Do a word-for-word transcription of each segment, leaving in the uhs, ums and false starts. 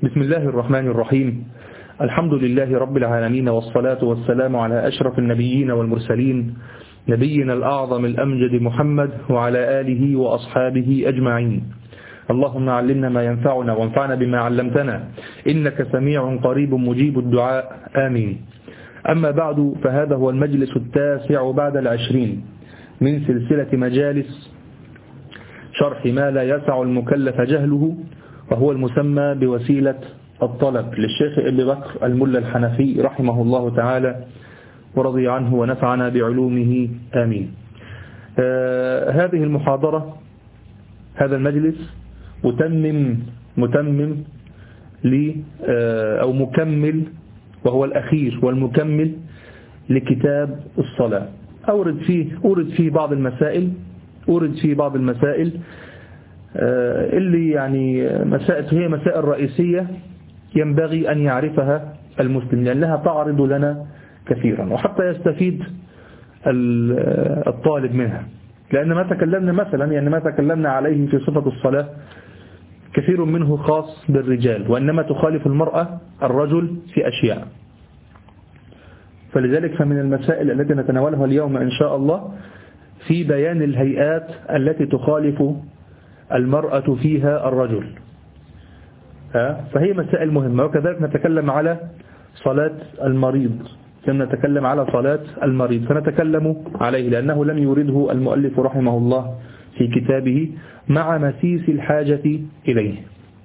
بسم الله الرحمن الرحيم. الحمد لله رب العالمين، والصلاة والسلام على أشرف النبيين والمرسلين، نبينا الأعظم الأمجد محمد وعلى آله وأصحابه أجمعين. اللهم علمنا ما ينفعنا وانفعنا بما علمتنا، إنك سميع قريب مجيب الدعاء، آمين. أما بعد، فهذا هو المجلس التاسع بعد العشرين من سلسلة مجالس شرح ما لا يسع المكلف جهله، وهو المسمى بوسيلة الطلب للشيخ ابن بكر الملا الحنفي رحمه الله تعالى ورضي عنه ونفعنا بعلومه، آمين. آه هذه المحاضرة، هذا المجلس متمم متمم ل آه أو مكمل، وهو الأخير والمكمل لكتاب الصلاة. أورد فيه أورد فيه بعض المسائل أورد فيه بعض المسائل اللي يعني مسائل هي مسائل رئيسية ينبغي أن يعرفها المسلم، لأنها تعرض لنا كثيرا وحتى يستفيد الطالب منها. لأن ما تكلمنا مثلا يعني ما تكلمنا عليه في صفة الصلاة كثير منه خاص بالرجال، وإنما تخالف المرأة الرجل في أشياء. فلذلك فمن المسائل التي نتناولها اليوم إن شاء الله في بيان الهيئات التي تخالف المرأة فيها الرجل، فهي مسائل مهمة. وكذلك نتكلم على صلاة المريض، كما نتكلم على صلاة المريض فنتكلم عليه، لأنه لم يورده المؤلف رحمه الله في كتابه مع مسيس الحاجة إليه.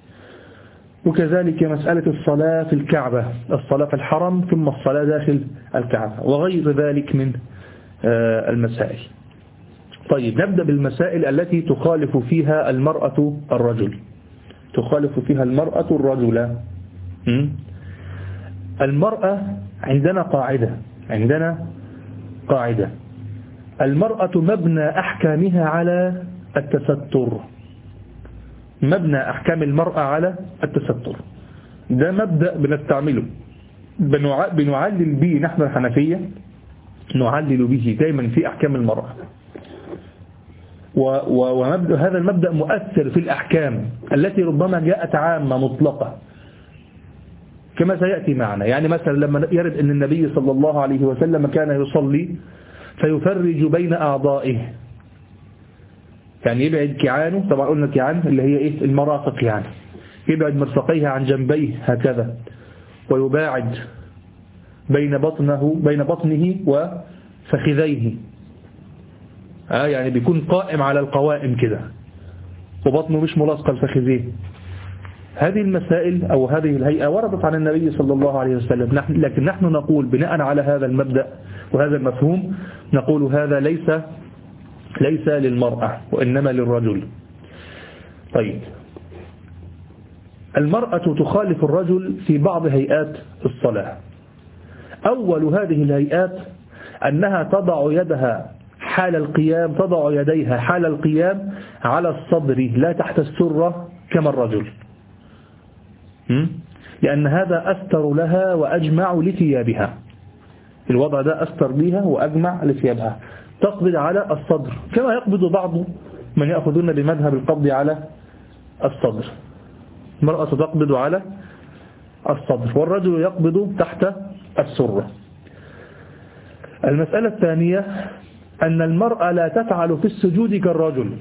وكذلك مسألة الصلاة في الكعبة، الصلاة في الحرم ثم الصلاة داخل الكعبة، وغير ذلك من المسائل. طيب، نبدأ بالمسائل التي تخالف فيها المرأة الرجل تخالف فيها المرأة الرجل. المرأة عندنا قاعدة عندنا قاعدة المرأة مبنى أحكامها على التستر. مبنى أحكام المرأة على التستر، ده مبدأ بنستعمله، بنعلل به نحن الحنفية، نعلل به دائما في أحكام المرأة. ومبدأ هذا المبدأ مؤثر في الأحكام التي ربما جاءت عامة مطلقة كما سيأتي معنا. يعني مثلا لما يرد أن النبي صلى الله عليه وسلم كان يصلي فيفرج بين أعضائه، يعني يبعد كيعانه، طبعا قلنا كيعان اللي هي إيه؟ المرافق، يعني يبعد مرفقيه عن جنبيه هكذا، ويباعد بين بطنه بين بطنه وفخذيه، آه يعني بيكون قائم على القوائم كده، وبطنه مش ملاصقة لفخذيه. هذه المسائل أو هذه الهيئة وردت عن النبي صلى الله عليه وسلم، نحن لكن نحن نقول بناء على هذا المبدأ وهذا المفهوم، نقول هذا ليس ليس للمرأة وإنما للرجل. طيب، المرأة تخالف الرجل في بعض هيئات الصلاة. أول هذه الهيئات أنها تضع يدها حال القيام تضع يديها حال القيام على الصدر لا تحت السرة كما الرجل، لأن هذا أستر لها وأجمع لثيابها. الوضع ده أستر بها وأجمع لثيابها. تقبض على الصدر كما يقبض بعض من يأخذون بمذهب القبض على الصدر. المرأة تقبض على الصدر والرجل يقبض تحت السرة. المسألة الثانية أن المرأة لا تفعل في السجود كالرجل،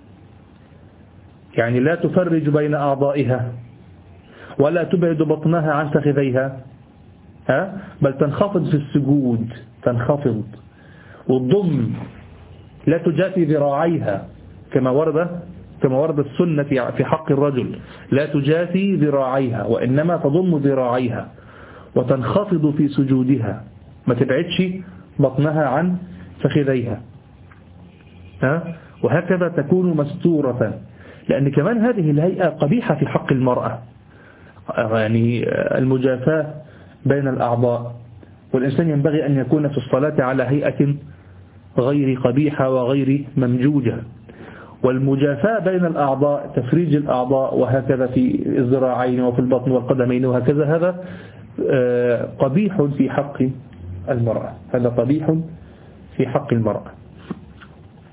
يعني لا تفرج بين أعضائها ولا تبعد بطنها عن فخذيها، ها بل تنخفض في السجود، تنخفض والضم، لا تجافي ذراعيها كما ورد كما ورد السنة في حق الرجل، لا تجافي ذراعيها وإنما تضم ذراعيها وتنخفض في سجودها، ما تبعدش بطنها عن فخذيها، ها وهكذا تكون مستورة. لأن كمان هذه الهيئة قبيحة في حق المرأة، يعني المجافاة بين الأعضاء، والإنسان ينبغي أن يكون في الصلاة على هيئة غير قبيحة وغير ممجوجة. والمجافاة بين الأعضاء، تفريج الأعضاء وهكذا في الذراعين وفي البطن والقدمين وهكذا، هذا قبيح في حق المرأة هذا قبيح في حق المرأة.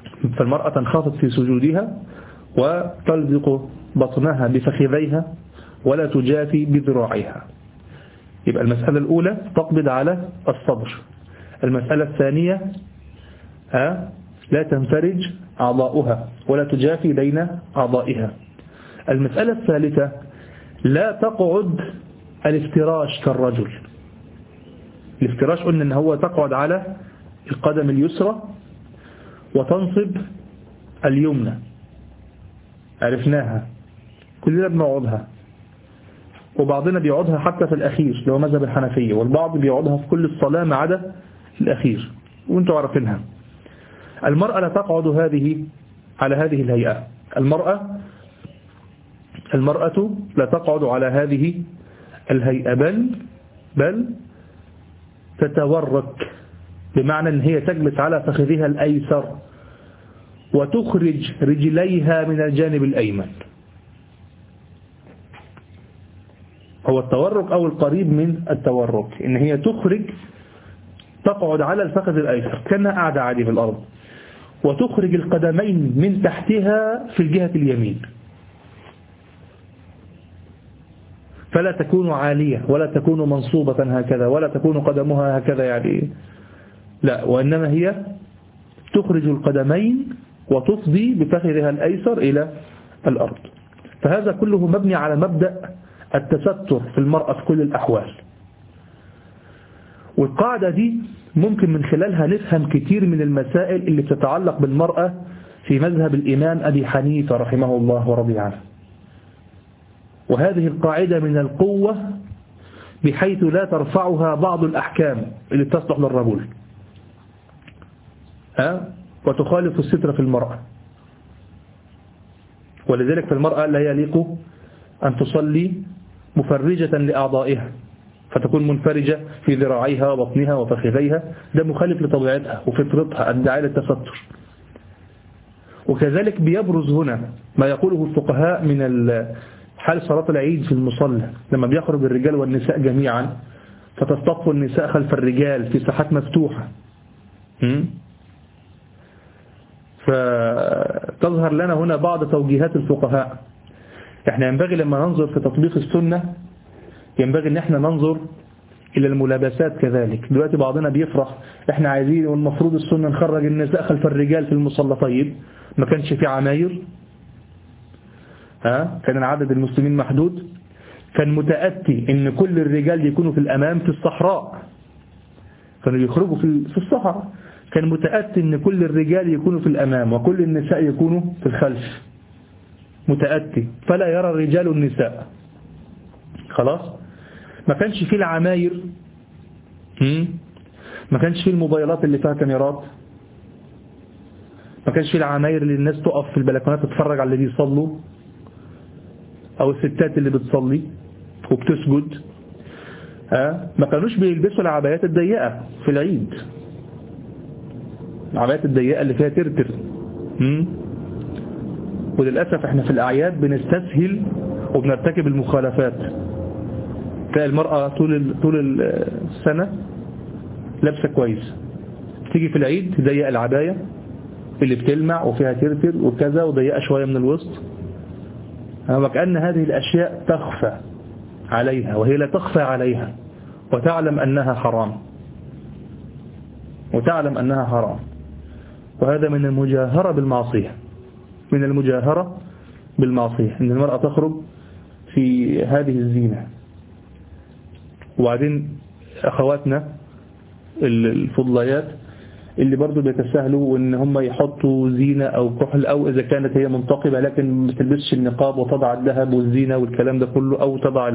فالمرأة تنخفض في سجودها وتلزق بطنها بفخذيها ولا تجافي بذراعها. يبقى المسألة الأولى تقبض على الصدر. المسألة الثانية ها لا تنفرج أعضاؤها ولا تجافي بين أعضائها. المسألة الثالثة لا تقعد الافتراش كالرجل. الافتراش قلنا ان هو تقعد على القدم اليسرى وتنصب اليمنى، عرفناها كلنا بنقعدها، وبعضنا بيقعدها حتى في الأخير اللي هو مذهب الحنفية، والبعض بيقعدها في كل الصلاة ما عدا الأخير وانتوا عارفينها. المرأة لا تقعد هذه على هذه الهيئة. المرأة المرأة لا تقعد على هذه الهيئة، بل بل تتورك، بمعنى ان هي تجلس على فخذها الأيسر وتخرج رجليها من الجانب الأيمن. هو التورك أو القريب من التورك ان هي تخرج، تقعد على الفخذ الأيسر كأنها قاعدة عادي في الأرض، وتخرج القدمين من تحتها في الجهة اليمين، فلا تكون عالية ولا تكون منصوبة هكذا ولا تكون قدمها هكذا يعني، لا، وإنما هي تخرج القدمين وتفضي بفخذها الأيسر إلى الأرض. فهذا كله مبني على مبدأ التستر في المرأة في كل الأحوال. والقاعدة دي ممكن من خلالها نفهم كتير من المسائل اللي بتتعلق بالمرأة في مذهب الإمام أبي حنيفة رحمه الله ورضي عنه. وهذه القاعدة من القوة بحيث لا ترفعها بعض الأحكام اللي تصلح للرجل ها وتخالف الستر في المرأة. ولذلك في المرأة لا يليق أن تصلي مفرجة لأعضائها فتكون منفرجة في ذراعيها وبطنها وفخذيها، ده مخالف لطبيعتها وفطرتها الداعية للتستر. وكذلك بيبرز هنا ما يقوله الفقهاء من حال صلاة العيد في المصلى، لما بيخرج الرجال والنساء جميعا فتصطف النساء خلف الرجال في ساحات مفتوحة، فتظهر لنا هنا بعض توجيهات الفقهاء. احنا ينبغي لما ننظر في تطبيق السنة ينبغي ان احنا ننظر الى الملابسات كذلك. دلوقتي بعضنا بيفرح احنا عايزين والمفروض السنة نخرج النساء خلف الرجال في المصلى. طيب ما كانش في عماير؟ ها كان عدد المسلمين محدود، كان متأتي ان كل الرجال يكونوا في الامام في الصحراء، كانوا يخرجوا في الصحراء، كان متأتي ان كل الرجال يكونوا في الامام وكل النساء يكونوا في الخلف، متأتي، فلا يرى الرجال النساء. خلاص ما كانش فيه العماير، ما كانش فيه الموبايلات اللي فيها كاميرات، ما كانش فيه العماير اللي الناس تقف في البلكونات تتفرج على اللي بيصلوا او الستات اللي بتصلي وبتسجد. ها ما كانوش بيلبسوا العبايات الضيقة في العيد، العبايات الضيقة اللي فيها ترتر. وللأسف احنا في الأعياد بنستسهل وبنرتكب المخالفات. تلاقي المرأة طول طول السنة لابسة كويس، تيجي في العيد تضيق العباية اللي بتلمع وفيها ترتر وكذا وضيقة شوية من الوسط، وكأن هذه الأشياء تخفى عليها وهي لا تخفى عليها، وتعلم أنها حرام وتعلم أنها حرام. وهذا من المجاهرة بالمعصية، من المجاهرة بالمعصية إن المرأة تخرج في هذه الزينة. وبعدين أخواتنا الفضليات اللي برضو بيتساهلوا وإن هم يحطوا زينة أو كحل، أو إذا كانت هي منتقبة لكن ما تلبسش النقاب وتضع الذهب والزينة والكلام ده كله، أو تضع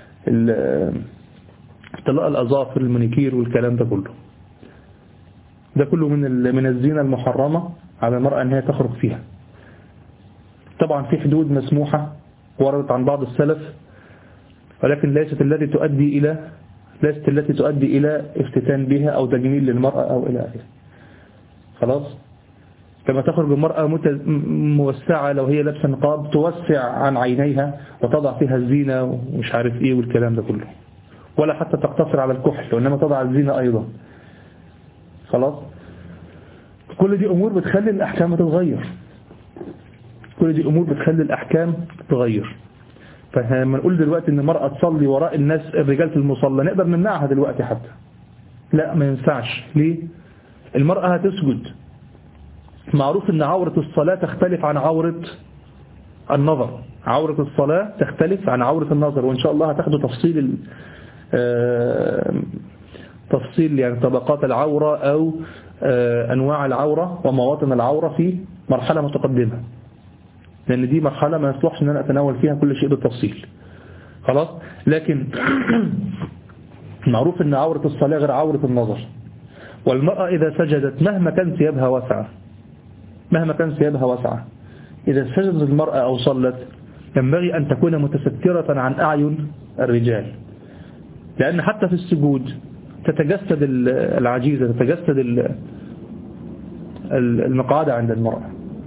طلاء الأظافر المانيكير والكلام ده كله. ده كله من من الزينة المحرمة على المرأة أن هي تخرج فيها. طبعا في حدود مسموحة وردت عن بعض السلف، ولكن ليست التي تؤدي إلى ليست التي تؤدي إلى افتتان بها أو تجميل للمرأة أو إلى آخره. خلاص كما تخرج المرأة موسعة لو هي لابسة نقاب توسع عن عينيها وتضع فيها الزينة ومش عارف إيه والكلام ده كله، ولا حتى تقتصر على الكحل وإنما تضع الزينة أيضا. خلاص كل دي أمور بتخلي الأحكام تتغير، كل دي أمور بتخلي الأحكام تتغير. فلما نقول دلوقتي ان المرأة تصلي وراء الناس الرجال في المصلى نقدر نمنعها دلوقتي حتى؟ لا، ما ينفعش. ليه؟ المرأة هتسجد. معروف ان عورة الصلاة تختلف عن عورة النظر. عورة الصلاة تختلف عن عورة النظر، وإن شاء الله هتاخدوا تفصيل تفصيل يعني طبقات العورة أو أنواع العورة ومواطن العورة في مرحلة متقدمة، لأن دي مرحلة ما يصلحش أن أنا أتناول فيها كل شيء بالتفصيل. خلاص. لكن معروف أن عورة الصلاة غير عورة النظر. والمرأة إذا سجدت مهما كان ثيابها واسعة مهما كان ثيابها واسعة إذا سجدت المرأة أو صلت ينبغي أن تكون متسترة عن أعين الرجال، لأن حتى في السجود تتجسد العجيزة، تتجسد المقعدة عند المرأة.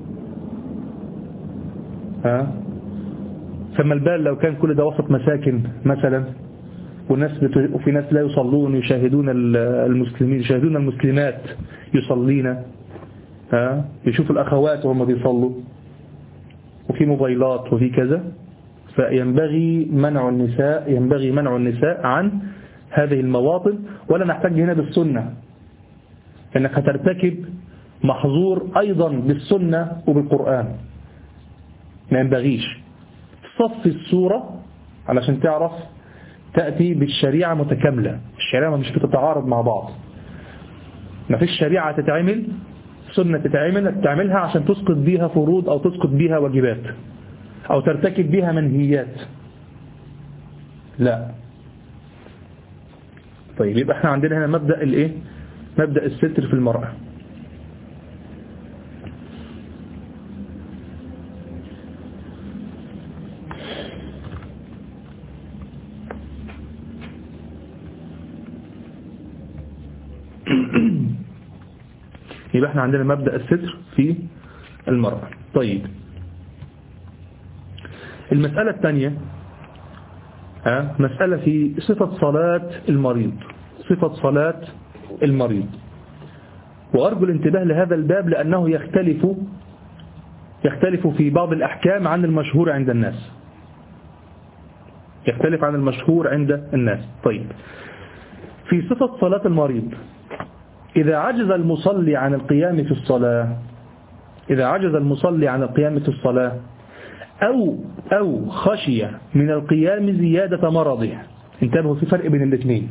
ها؟ فما البال لو كان كل ده وسط مساكن مثلا، والناس بت... وفي ناس لا يصلون يشاهدون المسلمين يشاهدون المسلمات يصلين، ها؟ يشوفوا الأخوات وهم بيصلوا، وفي موبايلات وفي كذا. فينبغي منع النساء ينبغي منع النساء عن هذه المواطن. ولا نحتاج هنا بالسنة، لأنك هترتكب محظور أيضا بالسنة وبالقرآن. ما ينبغيش تصفي الصورة علشان تعرف تأتي بالشريعة متكاملة. الشريعة مش بتتعارض مع بعض. ما فيش شريعة تتعمل سنة تتعمل تعملها عشان تسقط بيها فروض أو تسقط بيها واجبات أو ترتكب بيها منهيات. لا. طيب يبقى احنا عندنا هنا مبدأ الايه؟ مبدأ الستر في المرأة. يبقى احنا عندنا مبدأ الستر في المرأة. طيب المسألة الثانية ها مسألة في صفة صلاة المريض. صفة صلاة المريض. وأرجو الانتباه لهذا الباب لأنه يختلف يختلف في بعض الأحكام عن المشهور عند الناس. يختلف عن المشهور عند الناس. طيب في صفة صلاة المريض، إذا عجز المصلي عن القيام في الصلاة إذا عجز المصلي عن القيام في الصلاة أو أو خشي من القيام زيادة مرضه. انتبهوا، في فرق بين الاثنين.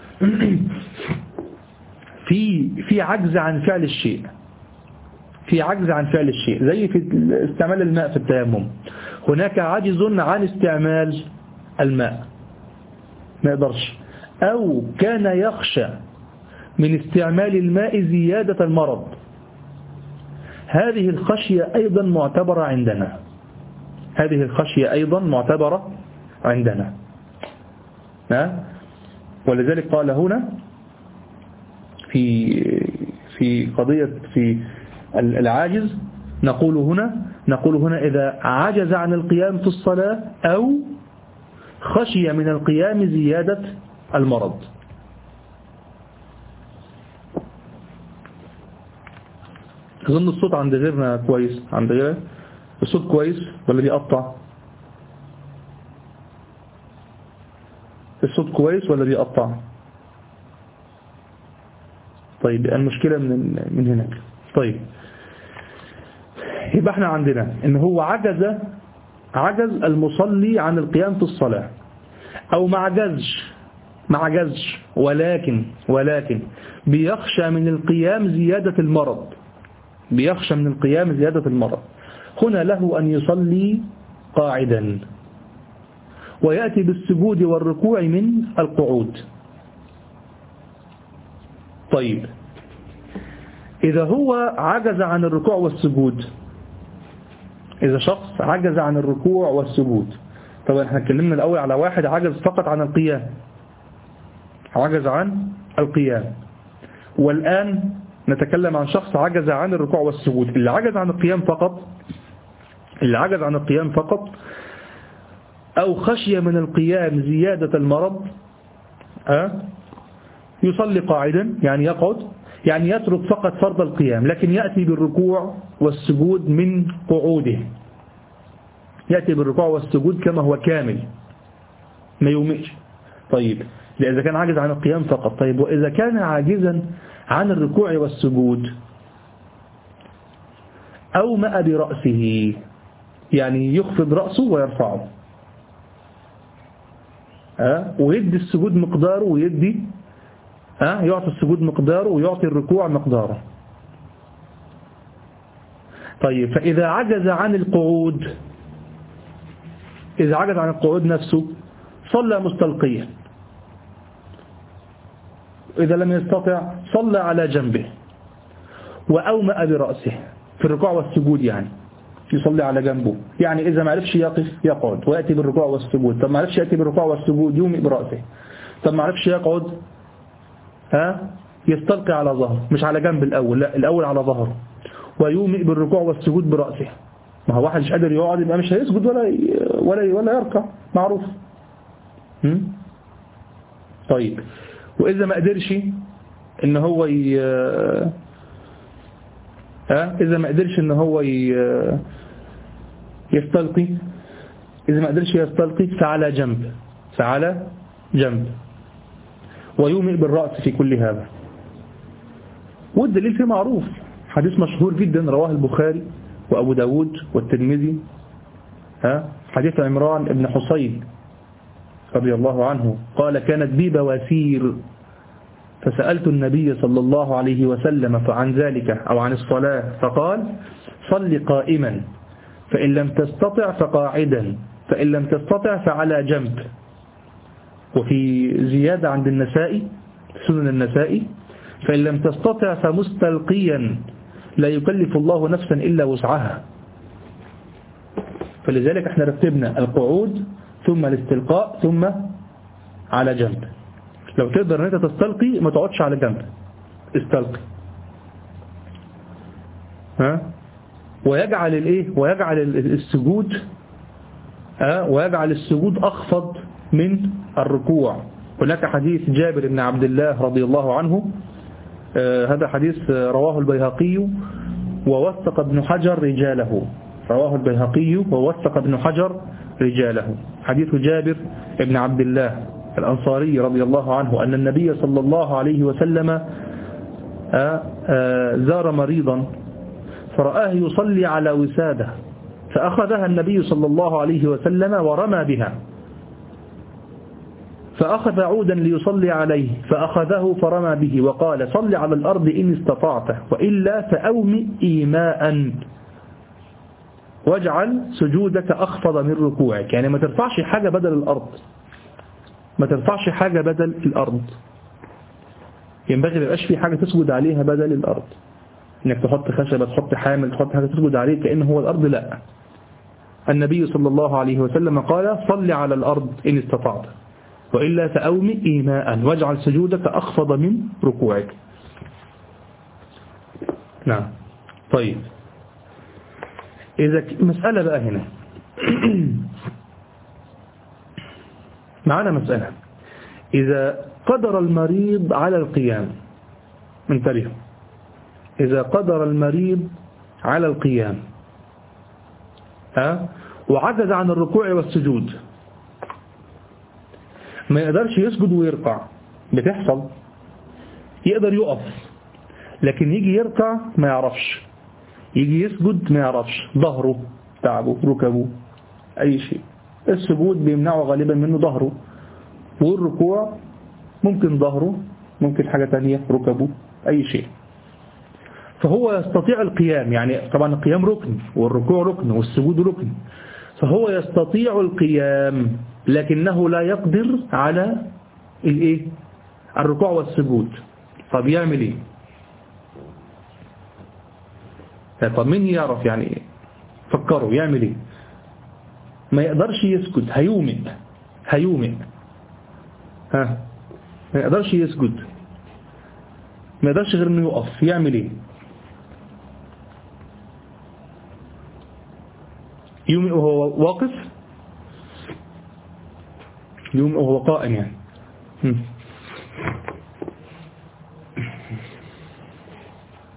في في عجز عن فعل الشيء في عجز عن فعل الشيء زي في استعمال الماء في التيمم. هناك عجز عن استعمال الماء، ما يقدرش، أو كان يخشى من استعمال الماء زيادة المرض. هذه الخشية أيضا معتبرة عندنا هذه الخشية أيضا معتبرة عندنا ها؟ ولذلك قال هنا في في قضية في العاجز نقول هنا نقول هنا إذا عجز عن القيام في الصلاة أو خشي من القيام زيادة المرض. أظن الصوت عند غيرنا كويس. عند غيرنا الصوت كويس ولا بيقطع؟ الصوت كويس ولا بيقطع؟ طيب المشكلة من من هناك. طيب يبقى احنا عندنا ان هو عجز عجز المصلي عن القيام في الصلاة، او ما عجزش ما عجزش ولكن ولكن بيخشى من القيام زيادة المرض بيخشى من القيام زيادة المرض. هنا له أن يصلي قاعدا ويأتي بالسجود والركوع من القعود. طيب إذا هو عجز عن الركوع والسجود إذا شخص عجز عن الركوع والسجود، طبعا احنا اتكلمنا الأول على واحد عجز فقط عن القيام عجز عن القيام والآن نتكلم عن شخص عجز عن الركوع والسجود. اللي عجز عن القيام فقط اللي عجز عن القيام فقط أو خشية من القيام زيادة المرض أه؟ يصلي قاعدا، يعني يقعد، يعني يترك فقط فرض القيام لكن يأتي بالركوع والسجود من قعوده يأتي بالركوع والسجود كما هو كامل ما يومئش. طيب إذا كان عاجز عن القيام فقط. طيب وإذا كان عاجزا عن الركوع والسجود أومأ برأسه، يعني يخفض رأسه ويرفعه، أه؟ ويدي السجود مقداره ويدي أه؟ يعطي السجود مقداره ويعطي الركوع مقداره. طيب فإذا عجز عن القعود، إذا عجز عن القعود نفسه صلى مستلقيا، إذا لم يستطع صلى على جنبه وأومأ برأسه في الركوع والسجود، يعني يصلي على جنبه، يعني إذا ما عرفش يقف يقعد ويأتي بالركوع والسجود. طب ما عرفش يأتي بالركوع والسجود يومئ برأسه. طب ما عرفش يقعد ها يستلقي على ظهره، مش على جنب الأول، لا الأول على ظهره، ويومئ بالركوع والسجود برأسه. ما هو واحد مش قادر يقعد يبقى مش هيسجد ولا ولا ولا يركع، معروف. هم؟ طيب وإذا ما قدرش إن هو ي... ها إذا ما قدرش إن هو ي... يستلقي، إذا ما قدرش يستلقي فعلى جنب، فعلى جنب ويومئ بالرأس في كل هذا. والدليل فيه معروف، حديث مشهور جدا رواه البخاري وأبو داود والترمذي، ها حديث عمران بن حصين رضي الله عنه قال: كانت بي بواسير فسألت النبي صلى الله عليه وسلم فعن ذلك أو عن الصلاة فقال: صل قائما، فإن لم تستطع فقاعدا، فإن لم تستطع فعلى جنب. وفي زيادة عند النسائي سنن النسائي: فإن لم تستطع فمستلقيا، لا يكلف الله نفسا إلا وسعها. فلذلك احنا رتبنا القعود ثم الاستلقاء ثم على جنب. لو تقدر ان انت تستلقي ما تقعدش على جنب، استلقي. ها ويجعل الايه ويجعل السجود ها ويجعل السجود اخفض من الركوع. هناك حديث جابر بن عبد الله رضي الله عنه، آه هذا حديث رواه البيهقي ووثق ابن حجر رجاله، رواه البيهقي ووثق ابن حجر رجاله. حديث جابر بن عبد الله الأنصاري رضي الله عنه أن النبي صلى الله عليه وسلم آه آه زار مريضا فرآه يصلي على وسادة، فأخذها النبي صلى الله عليه وسلم ورمى بها، فأخذ عودا ليصلي عليه فأخذه فرمى به وقال: صل على الأرض إن استطعت، وإلا فأومئ إيماء واجعل سجودك أخفض من ركوعك. يعني ما ترفعش حاجة بدل الأرض، ما ترفعش حاجة بدل الأرض. ينبغي ما يبقاش في حاجة تسجد عليها بدل الأرض، إنك تحط خشبة، تحط حامل، تحط حاجة تسجد عليه كأنه هو الأرض، لا. النبي صلى الله عليه وسلم قال: صل على الأرض إن استطعت، وإلا فأومئ إيماء واجعل سجودك أخفض من ركوعك. نعم. طيب إذا مسألة بقى هنا معنا مسألة: إذا قدر المريض على القيام، انتبهوا، إذا قدر المريض على القيام ها وعجز عن الركوع والسجود، ما يقدرش يسجد ويركع، بتحصل، يقدر يقف لكن يجي يركع ما يعرفش، يجي يسجد ما يعرفش، ظهره تعبه، ركبه، أي شيء. السجود بيمنعه غالبا منه ظهره، والركوع ممكن ظهره، ممكن حاجة تانية، ركبه، أي شيء. فهو يستطيع القيام، يعني طبعا القيام ركن والركوع ركن والسجود ركن، فهو يستطيع القيام لكنه لا يقدر على الايه الركوع والسجود. طب يعمل ايه؟ طب مين يعرف يعني؟ فكروا يعمل ايه؟ ما يقدرش يسجد، هيومئ هيومئ ها ما يقدرش يسجد، ما يقدرش غير انه يقف، يعمل ايه؟ يومئ وهو واقف، يومئ وهو قائم يعني. هم.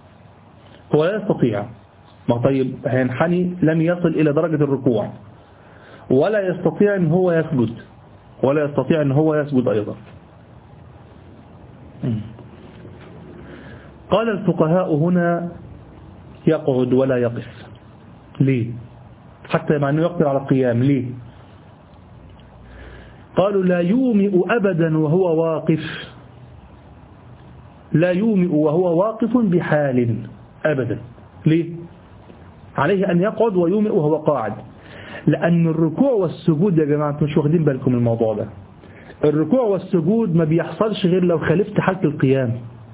هو لا يستطيع. ما طيب هينحني، لم يصل إلى درجة الركوع، ولا يستطيع ان هو يسجد ولا يستطيع ان هو يسجد ايضا. قال الفقهاء هنا يقعد ولا يقف. ليه؟ حتى مع انه يقدر على القيام. ليه؟ قالوا لا يومئ ابدا وهو واقف، لا يومئ وهو واقف بحال ابدا. ليه؟ عليه ان يقعد ويومئ وهو قاعد، لان الركوع والسجود يا جماعه مش واخدين بالكم من الموضوع ده. الركوع والسجود ما بيحصلش غير لو خالفت حالة القيام.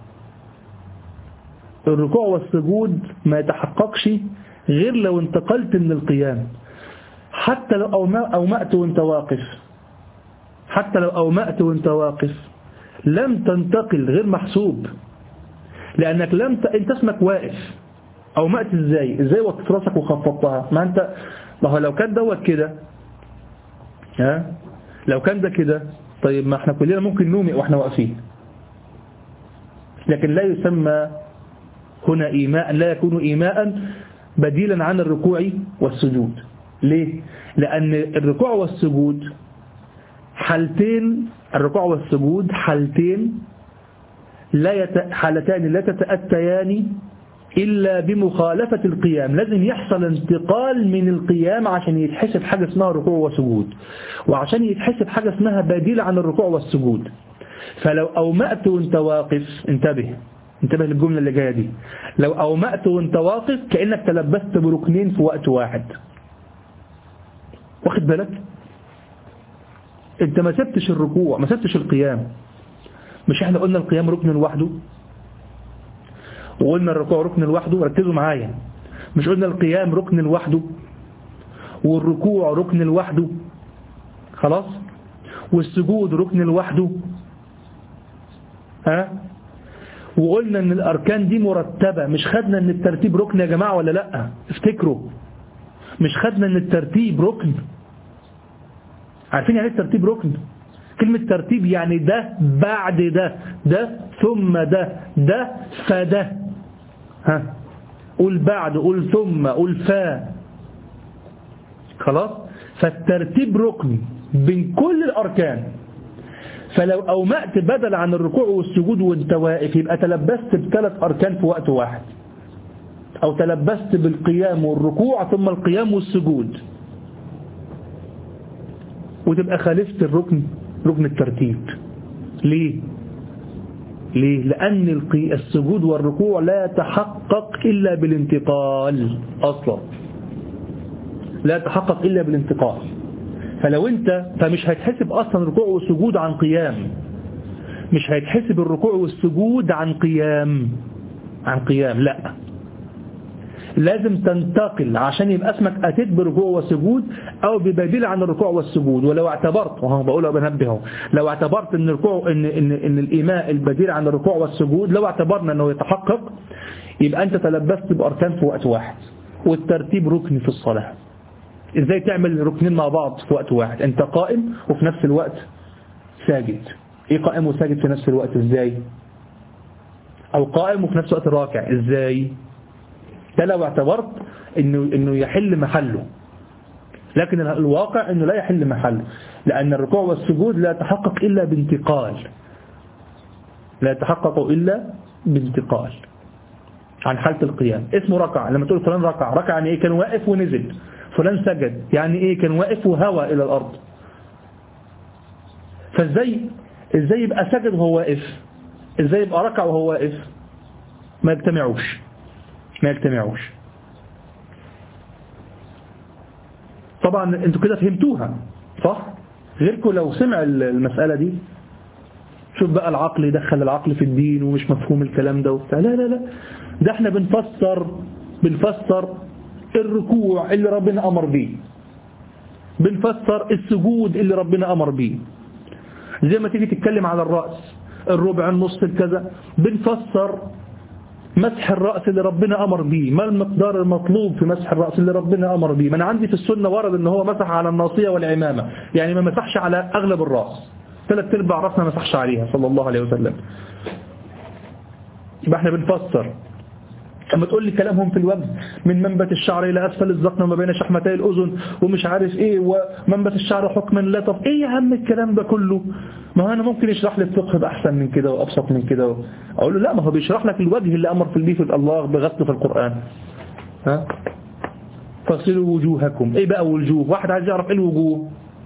الركوع والسجود ما يتحققش غير لو انتقلت من القيام. حتى لو أومأت وانت واقف حتى لو أومأت وانت واقف لم تنتقل، غير محسوب، لأنك لم ت... انت اسمك واقف. أومأت ازاي ازاي وقت راسك وخفضتها؟ ما انت ما هو لو كان دوت كده، ها لو كان ده كده، طيب ما احنا كلنا ممكن نومئ واحنا واقفين، لكن لا يسمى هنا إيماء، لا يكون إيماء بديلا عن الركوع والسجود. ليه؟ لأن الركوع والسجود حالتين، الركوع والسجود حالتين لا يت... حالتان لا تتأتيان إلا بمخالفة القيام. لازم يحصل انتقال من القيام عشان يتحسب حاجة اسمها ركوع وسجود، وعشان يتحسب حاجة اسمها بديل عن الركوع والسجود. فلو أومأت وانت واقف، انتبه انتبه للجملة اللي جاية دي، لو أومأت وانت واقف كأنك تلبست بركنين في وقت واحد. واخد بالك؟ انت ما سبتش الركوع ما سبتش القيام. مش احنا قلنا القيام ركن لوحده وقلنا الركوع ركن لوحده؟ ركزوا معايا، مش قلنا القيام ركن لوحده والركوع ركن لوحده خلاص، والسجود ركن لوحده، ها؟ وقلنا ان الاركان دي مرتبة. مش خدنا ان الترتيب ركن يا جماعة ولا لا؟ افتكروا، مش خدنا ان الترتيب ركن؟ عارفين يعني ايه الترتيب ركن؟ كلمة ترتيب يعني ده بعد ده، ده ثم ده، ده فده. ها قول بعد، قول ثم، قول فا. خلاص؟ فالترتيب ركن بين كل الاركان. فلو أومأت بدل عن الركوع والسجود وانت واقف يبقى تلبست بثلاث أركان في وقت واحد، أو تلبست بالقيام والركوع ثم القيام والسجود، وتبقى خالفت الركن، ركن الترتيب. ليه؟ ليه؟ لأن السجود والركوع لا يتحقق إلا بالانتقال أصلا، لا يتحقق إلا بالانتقال. فلو انت فمش هيتحسب اصلا الركوع والسجود عن قيام، مش هيتحسب الركوع والسجود عن قيام عن قيام لا، لازم تنتقل عشان يبقى اسمك اتيت بركوع وسجود او ببديل عن الركوع والسجود. ولو اعتبرت، وهو بقولها بنبهه، لو اعتبرت ان الركوع ان ان ان الايماء البديل عن الركوع والسجود، لو اعتبرنا انه يتحقق يبقى انت تلبست باركان في وقت واحد. والترتيب ركن في الصلاه. ازاي تعمل ركنين مع بعض في وقت واحد؟ انت قائم وفي نفس الوقت ساجد. ايه قائم وساجد في نفس الوقت ازاي؟ او قائم وفي نفس الوقت راكع ازاي؟ ده لو اعتبرت انه انه يحل محله، لكن الواقع انه لا يحل محله، لان الركوع والسجود لا يتحقق الا بانتقال، لا يتحقق الا بانتقال عن حالة القيام. اسمه ركع. لما تقول فلان ركع، ركع يعني ايه؟ كان واقف ونزل. فلان سجد يعني ايه؟ كان واقف وهوى الى الارض. فازاي ازاي يبقى سجد وهو واقف؟ ازاي يبقى ركع وهو واقف؟ ما يجتمعوش ما يجتمعوش طبعا انتوا كده فهمتوها صح؟ غيركم لو سمع المسألة دي، شوف بقى العقل يدخل العقل في الدين ومش مفهوم الكلام ده وبتاع. لا لا لا، ده احنا بنفسر بنفسر الركوع اللي ربنا أمر بيه، بنفسر السجود اللي ربنا أمر بيه. زي ما تيجي تتكلم على الرأس، الربع، النص، الكذا، بنفسر مسح الرأس اللي ربنا أمر بيه. ما المقدار المطلوب في مسح الرأس اللي ربنا أمر بيه؟ ما أنا عندي في السنة ورد ان هو مسح على الناصية والعمامة، يعني ما مسحش على أغلب الرأس، ثلاث ارباع رأسنا ما مسحش عليها صلى الله عليه وسلم. يبقى احنا بنفسر اما تقول لي كلامهم في الوجه من منبت الشعر إلى أسفل الذقن وما بين شحمتي الأذن ومش عارف إيه ومنبت الشعر حكما لا. طب إيه يا عم الكلام ده كله؟ ما أنا ممكن يشرح لي الفقه بأحسن من كده وأبسط من كده. أقول له لا، ما هو بيشرح لك الوجه اللي أمر في البيت الله بغسله في القرآن. ها فاغسلوا وجوهكم. إيه بقى وجوه؟ واحد عايز يعرف إيه الوجوه.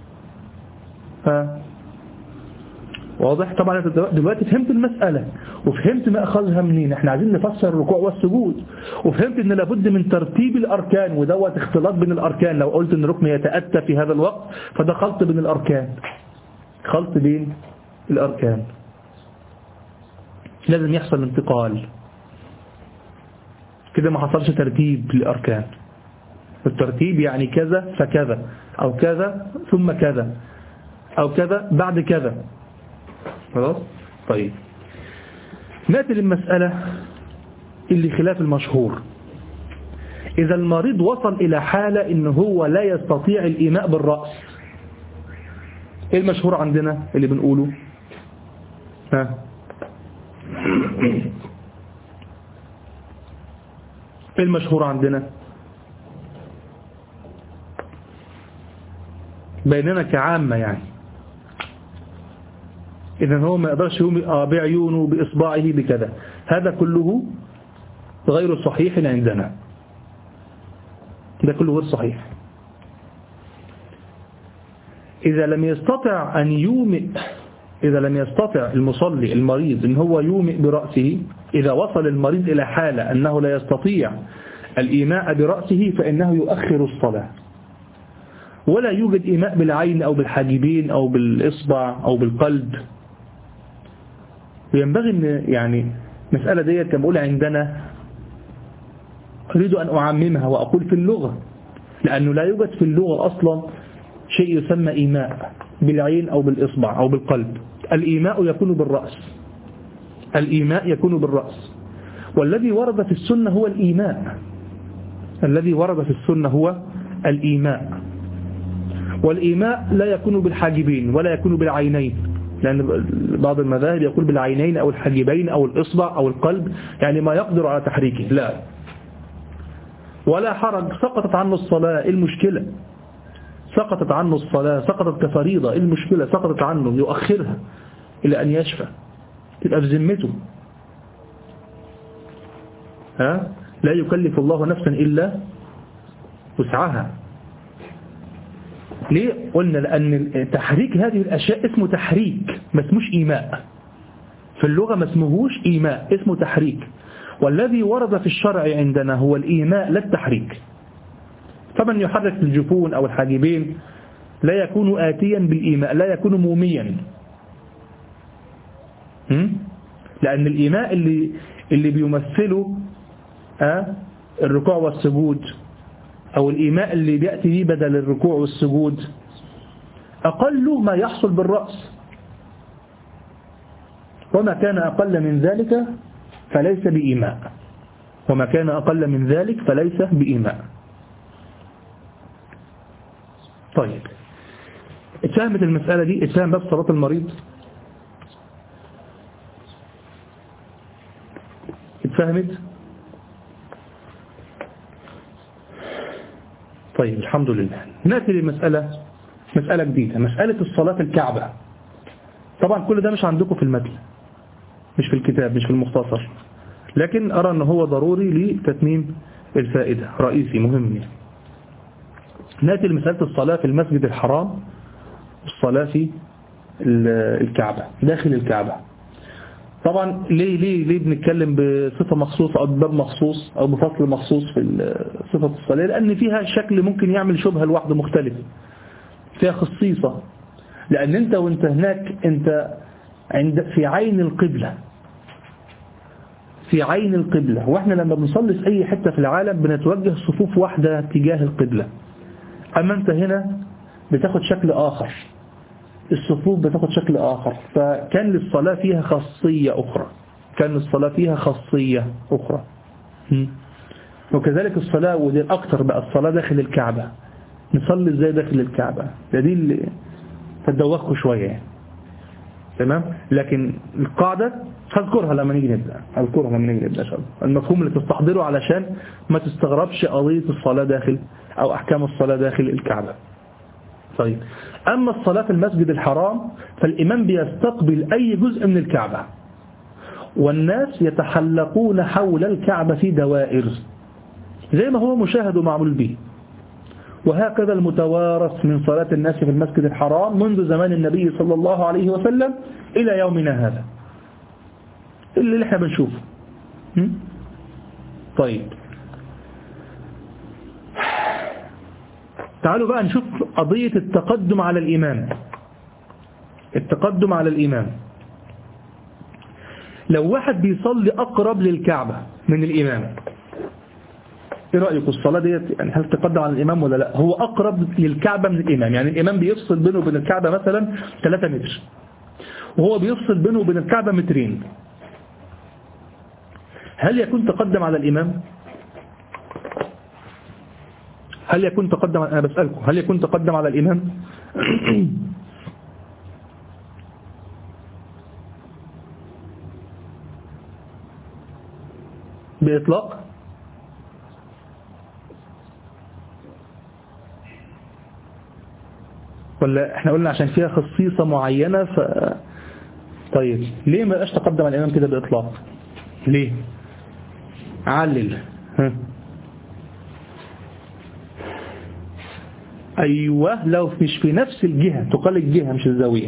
ها واضح؟ طبعا انت دلوقتي فهمت المسألة وفهمت ما أخذها منين. احنا عايزين نفسر الركوع والسجود، وفهمت ان لابد من ترتيب الأركان، ودوت اختلاط بين الأركان. لو قلت ان ركن يتأتى في هذا الوقت فده خلط بين الأركان، خلط بين الأركان. لازم يحصل انتقال كده، ما حصلش ترتيب للأركان. الترتيب يعني كذا فكذا، أو كذا ثم كذا، أو كذا بعد كذا. خلاص؟ طيب نأتي للمسألة اللي خلاف المشهور. إذا المريض وصل إلى حالة إنه هو لا يستطيع الإيماء بالرأس، إيه المشهور عندنا اللي بنقوله؟ ها إيه المشهور عندنا بيننا كعامة يعني؟ إذن هو ما يقدرش يومئ بعيونه بإصبعه بكذا. هذا كله غير صحيح عندنا، ده كله غير صحيح. إذا لم يستطع أن يومئ، إذا لم يستطع المصلي المريض أن هو يومئ برأسه، إذا وصل المريض إلى حالة أنه لا يستطيع الإيماء برأسه فإنه يؤخر الصلاة، ولا يوجد إيماء بالعين أو بالحاجبين أو بالإصبع أو بالقلب. وينبغي أن يعني مسألة ديت كما أقول عندنا أريد أن أعممها وأقول في اللغة، لأنه لا يوجد في اللغة أصلا شيء يسمى إيماء بالعين أو بالإصبع أو بالقلب. الإيماء يكون بالرأس، الإيماء يكون بالرأس. والذي ورد في السنة هو الإيماء، الذي ورد في السنة هو الإيماء. والإيماء لا يكون بالحاجبين ولا يكون بالعينين، لأن بعض المذاهب يقول بالعينين أو الحاجبين أو الإصبع أو القلب، يعني ما يقدر على تحريكه. لا، ولا حرج، سقطت عنه الصلاة، المشكلة سقطت عنه الصلاة، سقطت كفريضة، المشكلة سقطت عنه، يؤخرها إلى أن يشفى، تبقى في ذمته. ها لا يكلف الله نفسا إلا وسعها. ليه؟ قلنا لأن تحريك هذه الأشياء اسمه تحريك، ما اسموش إيماء. في اللغة ما اسمهوش إيماء، اسمه تحريك. والذي ورد في الشرع عندنا هو الإيماء لا التحريك. فمن يحرك الجفون أو الحاجبين لا يكون آتيا بالإيماء، لا يكون موميا. لأن الإيماء اللي اللي بيمثله أه الركوع والسجود، أو الإيماء اللي بيأتي به بدل الركوع والسجود، أقل ما يحصل بالرأس، وما كان أقل من ذلك فليس بإيماء، وما كان أقل من ذلك فليس بإيماء. طيب اتفهمت المسألة دي؟ اتفهم باب صلاة المريض؟ اتفهمت؟ طيب الحمد لله. نأتي لمسألة مسألة جديدة، مسألة الصلاة في الكعبة. طبعا كل ده مش عندكم في المتن، مش في الكتاب، مش في المختصر، لكن أرى أنه هو ضروري لتتميم الفائدة، رئيسي مهم. نأتي لمسألة الصلاة في المسجد الحرام والصلاة في الكعبة، داخل الكعبة. طبعا ليه ليه ليه بنتكلم بصفة مخصوصة أو بباب مخصوص أو بفصل مخصوص في صفة الصلاة؟ لأن فيها شكل ممكن يعمل شبهة لوحده مختلف، فيها خصيصة. لأن أنت وأنت هناك أنت عند في عين القبلة، في عين القبلة. وإحنا لما بنصلي في أي حتة في العالم بنتوجه صفوف واحدة تجاه القبلة، أما أنت هنا بتاخد شكل آخر، الصفوف بتاخد شكل آخر. فكان للصلاة فيها خاصية أخرى، كان للصلاة فيها خاصية أخرى. وكذلك الصلاة، ودي الأكثر بقى، الصلاة داخل الكعبة. نصلي إزاي داخل الكعبة؟ ده دي اللي تدوخوا شوية يعني. تمام؟ لكن القاعدة هذكرها لما نيجي نبدأ هذكرها لما نيجي نبدأ شاء الله. المفهوم اللي تستحضره علشان ما تستغربش قضية الصلاة داخل أو أحكام الصلاة داخل الكعبة. طيب، أما الصلاة في المسجد الحرام فالإمام بيستقبل أي جزء من الكعبة، والناس يتحلقون حول الكعبة في دوائر زي ما هو مشاهد ومعمول به. وهكذا المتوارث من صلاة الناس في المسجد الحرام منذ زمان النبي صلى الله عليه وسلم إلى يومنا هذا اللي احنا بنشوفه. طيب، تعالوا بقى نشوف قضية التقدم على الإمام. التقدم على الإمام، لو واحد بيصلي أقرب للكعبة من الإمام، ايه رأيكم الصلاة ديت يعني هل تقدم على الإمام ولا لا؟ هو أقرب للكعبة من الإمام، يعني الإمام بيفصل بينه وبين الكعبة مثلا ثلاثة متر، وهو بيفصل بينه وبين الكعبة مترين، هل يكون تقدم على الإمام؟ هل يكون تقدم؟ أنا بسألكم هل يكون تقدم على الإمام؟ بإطلاق؟ ولا احنا قلنا عشان فيها خصيصة معينة ف... طيب، ليه ما بقاش تقدم على الإمام كده بإطلاق؟ ليه؟ علل. ها. أيوة، لو مش في نفس الجهة، تقال الجهة مش الزاوية.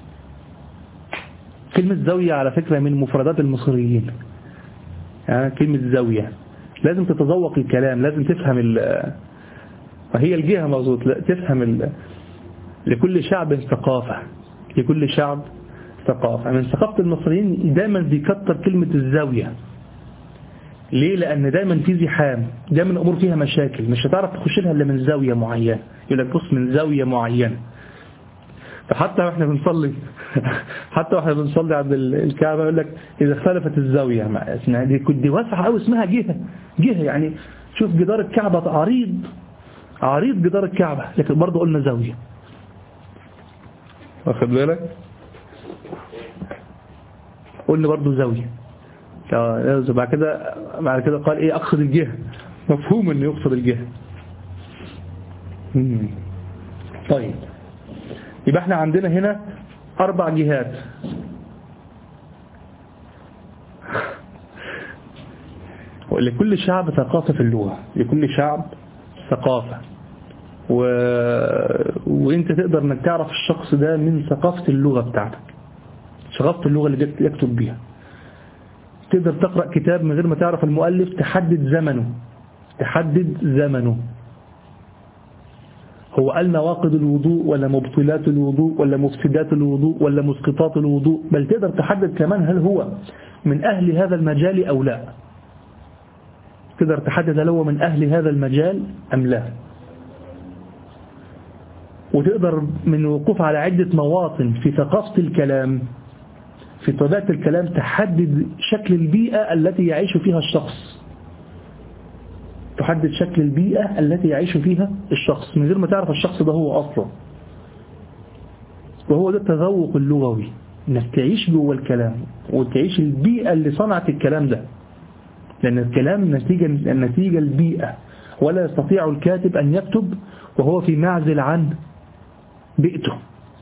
كلمة زاوية على فكرة من مفردات المصريين، يعني كلمة زاوية لازم تتذوق الكلام، لازم تفهم ال فهي الجهة مظبوط، لا تفهم ال... لكل شعب ثقافة، لكل شعب ثقافة. من ثقافة المصريين دايما بيكتر كلمة الزاوية. ليه؟ لأن دايما في زحام، دايما الأمور فيها مشاكل، مش هتعرف تخش لها إلا من زاوية معينة. يقول لك بص من زاوية معينة. فحتى واحنا بنصلي حتى واحنا بنصلي عند الكعبة يقول لك إذا اختلفت الزاوية، اسمها دي كنت واسعة أو اسمها جهة جهة يعني شوف جدار الكعبة عريض عريض جدار الكعبة، لكن برضه قلنا زاوية. واخد بالك؟ قلنا برضه زاوية. بعد كده بعد كده قال ايه؟ اقصد الجهة. مفهوم انه يقصد الجهة. طيب، يبقى احنا عندنا هنا اربع جهات. ولكل شعب ثقافة في اللغة، لكل شعب ثقافة، و... وانت تقدر انك تعرف الشخص ده من ثقافة اللغة بتاعتك، ثقافة اللغة اللي يكتب بيها. تقدر تقرأ كتاب من غير ما تعرف المؤلف، تحدد زمنه تحدد زمنه هو قال نواقض الوضوء ولا مبطلات الوضوء ولا مفسدات الوضوء ولا مسقطات الوضوء، بل تقدر تحدد كمان هل هو من أهل هذا المجال أو لا. تقدر تحدد هل هو من أهل هذا المجال أم لا. وتقدر من وقوف على عدة مواطن في ثقافة الكلام، في طبيعة الكلام، تحدد شكل البيئة التي يعيش فيها الشخص تحدد شكل البيئة التي يعيش فيها الشخص من غير ما تعرف الشخص ده هو أصلا. وهو ده التذوق اللغوي، انك تعيش جوه الكلام وتعيش البيئة اللي صنعت الكلام ده، لأن الكلام نتيجة النتيجة البيئة، ولا يستطيع الكاتب أن يكتب وهو في معزل عن بيئته.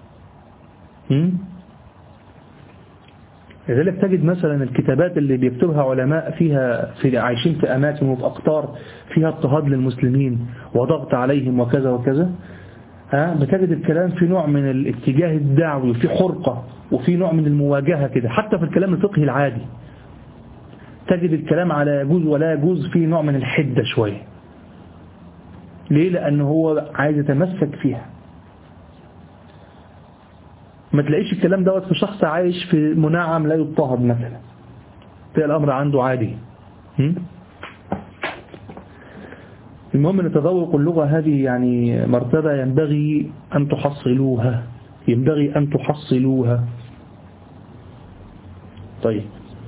لذلك تجد مثلا الكتابات اللي بيكتبها علماء فيها في عايشين في أماكن وفي أقطار فيها اضطهاد للمسلمين وضغط عليهم وكذا وكذا، ها بتجد الكلام في نوع من الاتجاه الدعوي وفي حرقة وفي نوع من المواجهة كده. حتى في الكلام الفقهي العادي تجد الكلام على يجوز ولا يجوز في نوع من الحدة شوية. ليه؟ لأنه هو عايز يتمسك فيها. ما تلاقيش الكلام دوت في شخص عايش في منعم لا يضطهد مثلا، تلاقي الأمر عنده عادي. المهم أن تذوق اللغة هذه يعني مرتبة ينبغي أن تحصلوها ينبغي أن تحصلوها. طيب،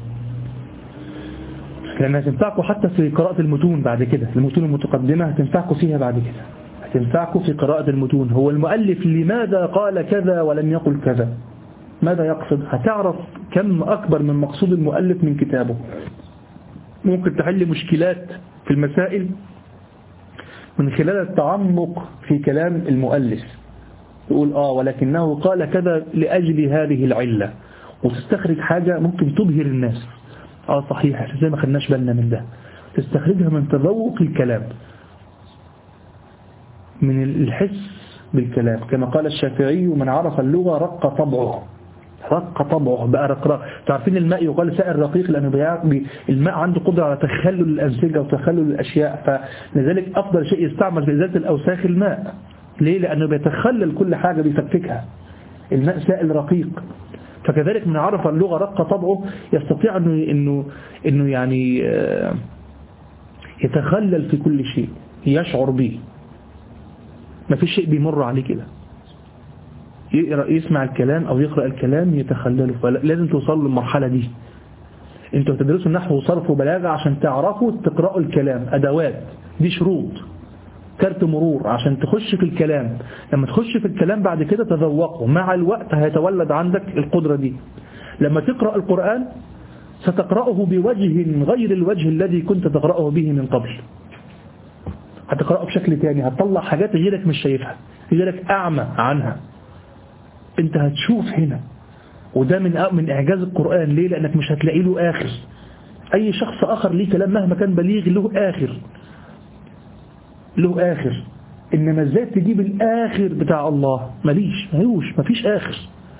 لأنها تنفعكم حتى في قراءة المتون بعد كده، المتون المتقدمة هتنفعكم فيها بعد كده، هتنفعكم في قراءة المتون. هو المؤلف لماذا قال كذا ولم يقل كذا، ماذا يقصد؟ هتعرف كم أكبر من مقصود المؤلف من كتابه. ممكن تحل مشكلات في المسائل من خلال التعمق في كلام المؤلف، تقول آه ولكنه قال كذا لأجل هذه العلة، وتستخرج حاجة ممكن تبهر الناس. آه صحيح، زي ما خدناش بالنا من ده. تستخرجها من تذوق الكلام، من الحس بالكلام، كما قال الشافعي: من عرف اللغة رق طبعه. رق طبعه بقى رقراق. تعرفين الماء يقال سائل رقيق لأنه الماء عنده قدرة على تخلل الأنسجة وتخلل الأشياء، فلذلك أفضل شيء يستعمل في إزالة الأوساخ الماء. ليه؟ لأنه بيتخلل كل حاجة، بيفككها. الماء سائل رقيق. فكذلك من عرف اللغة رق طبعه يستطيع أنه, إنه, إنه يعني يتخلل في كل شيء، يشعر به. ما في شيء بيمر عليه كده، يسمع الكلام أو يقرأ الكلام يتخلله. فلازم توصلوا للمرحلة دي. انتوا تدرسوا النحو وصرف وبلاغة عشان تعرفوا تقرأوا الكلام، أدوات، دي شروط، كارت مرور عشان تخش في الكلام. لما تخش في الكلام بعد كده تذوقه، مع الوقت هيتولد عندك القدرة دي. لما تقرأ القرآن ستقرأه بوجه غير الوجه الذي كنت تقرأه به من قبل. هتقرأه بشكل تاني، هتطلع حاجات غيرك مش شايفها، غيرك أعمى عنها، انت هتشوف هنا. وده من من إعجاز القرآن. ليه؟ لأنك مش هتلاقي له آخر. أي شخص آخر ليه كلام مهما كان بليغ له آخر، له آخر. إنما ازاي تجيب الآخر بتاع الله؟ مليش، ملوش، مفيش آخر.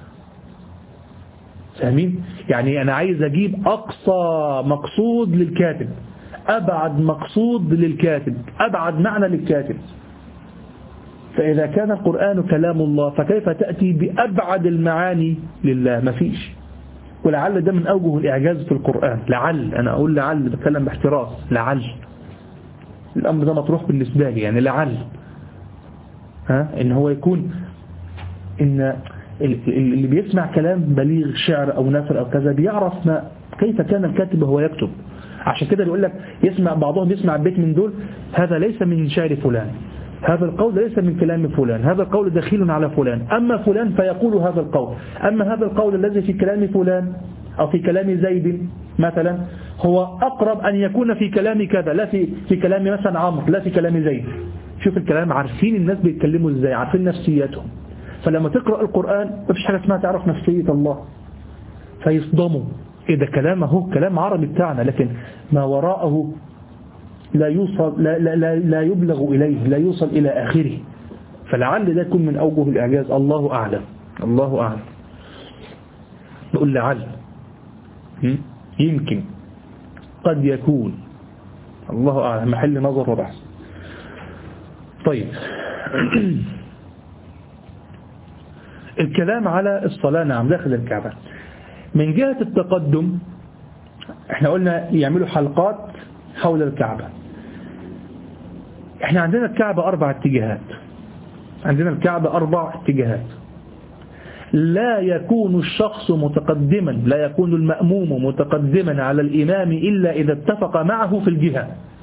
فاهمين؟ يعني أنا عايز أجيب أقصى مقصود للكاتب، أبعد مقصود للكاتب، أبعد معنى للكاتب. فإذا كان القرآن كلام الله فكيف تأتي بأبعد المعاني لله؟ مفيش. ولعل ده من أوجه الإعجاز في القرآن. لعل، أنا أقول لعل، بتكلم باحتراس، لعل الأمر ده مطروح بالنسبة لي، يعني لعل ها إن هو يكون إن اللي بيسمع كلام بليغ، شعر أو نثر أو كذا، بيعرف ما كيف كان الكاتب وهو يكتب. عشان كده بيقول لك يسمع بعضهم يسمع بيت من دول، هذا ليس من شعر فلان، هذا القول ليس من كلام فلان، هذا القول دخيل على فلان، أما فلان فيقول هذا القول، أما هذا القول الذي في كلام فلان أو في كلام زيد مثلا هو أقرب أن يكون في كلام كذا، لا في في كلام مثلا عمرو، لا في كلام زيد. شوف الكلام، عارفين الناس بيتكلموا ازاي، عارفين نفسياتهم. فلما تقرأ القرآن مفيش حاجة اسمها تعرف نفسية الله، فيصدموا. إيه ده؟ كلام اهو كلام عربي بتاعنا، لكن ما وراءه لا يوصل، لا, لا, لا, لا يبلغ إليه، لا يوصل إلى آخره. فلعل ده يكون من أوجه الإعجاز. الله أعلم، الله أعلم. نقول لعل، يمكن، قد يكون، الله أعلم، محل نظر وبحث. طيب الكلام على الصلاة، نعم، داخل الكعبة. من جهة التقدم احنا قلنا يعملوا حلقات حول الكعبة. احنا عندنا الكعبة أربع اتجاهات، عندنا الكعبة أربع اتجاهات. لا يكون الشخص متقدما، لا يكون المأموم متقدما على الإمام إلا إذا اتفق معه في الجهة،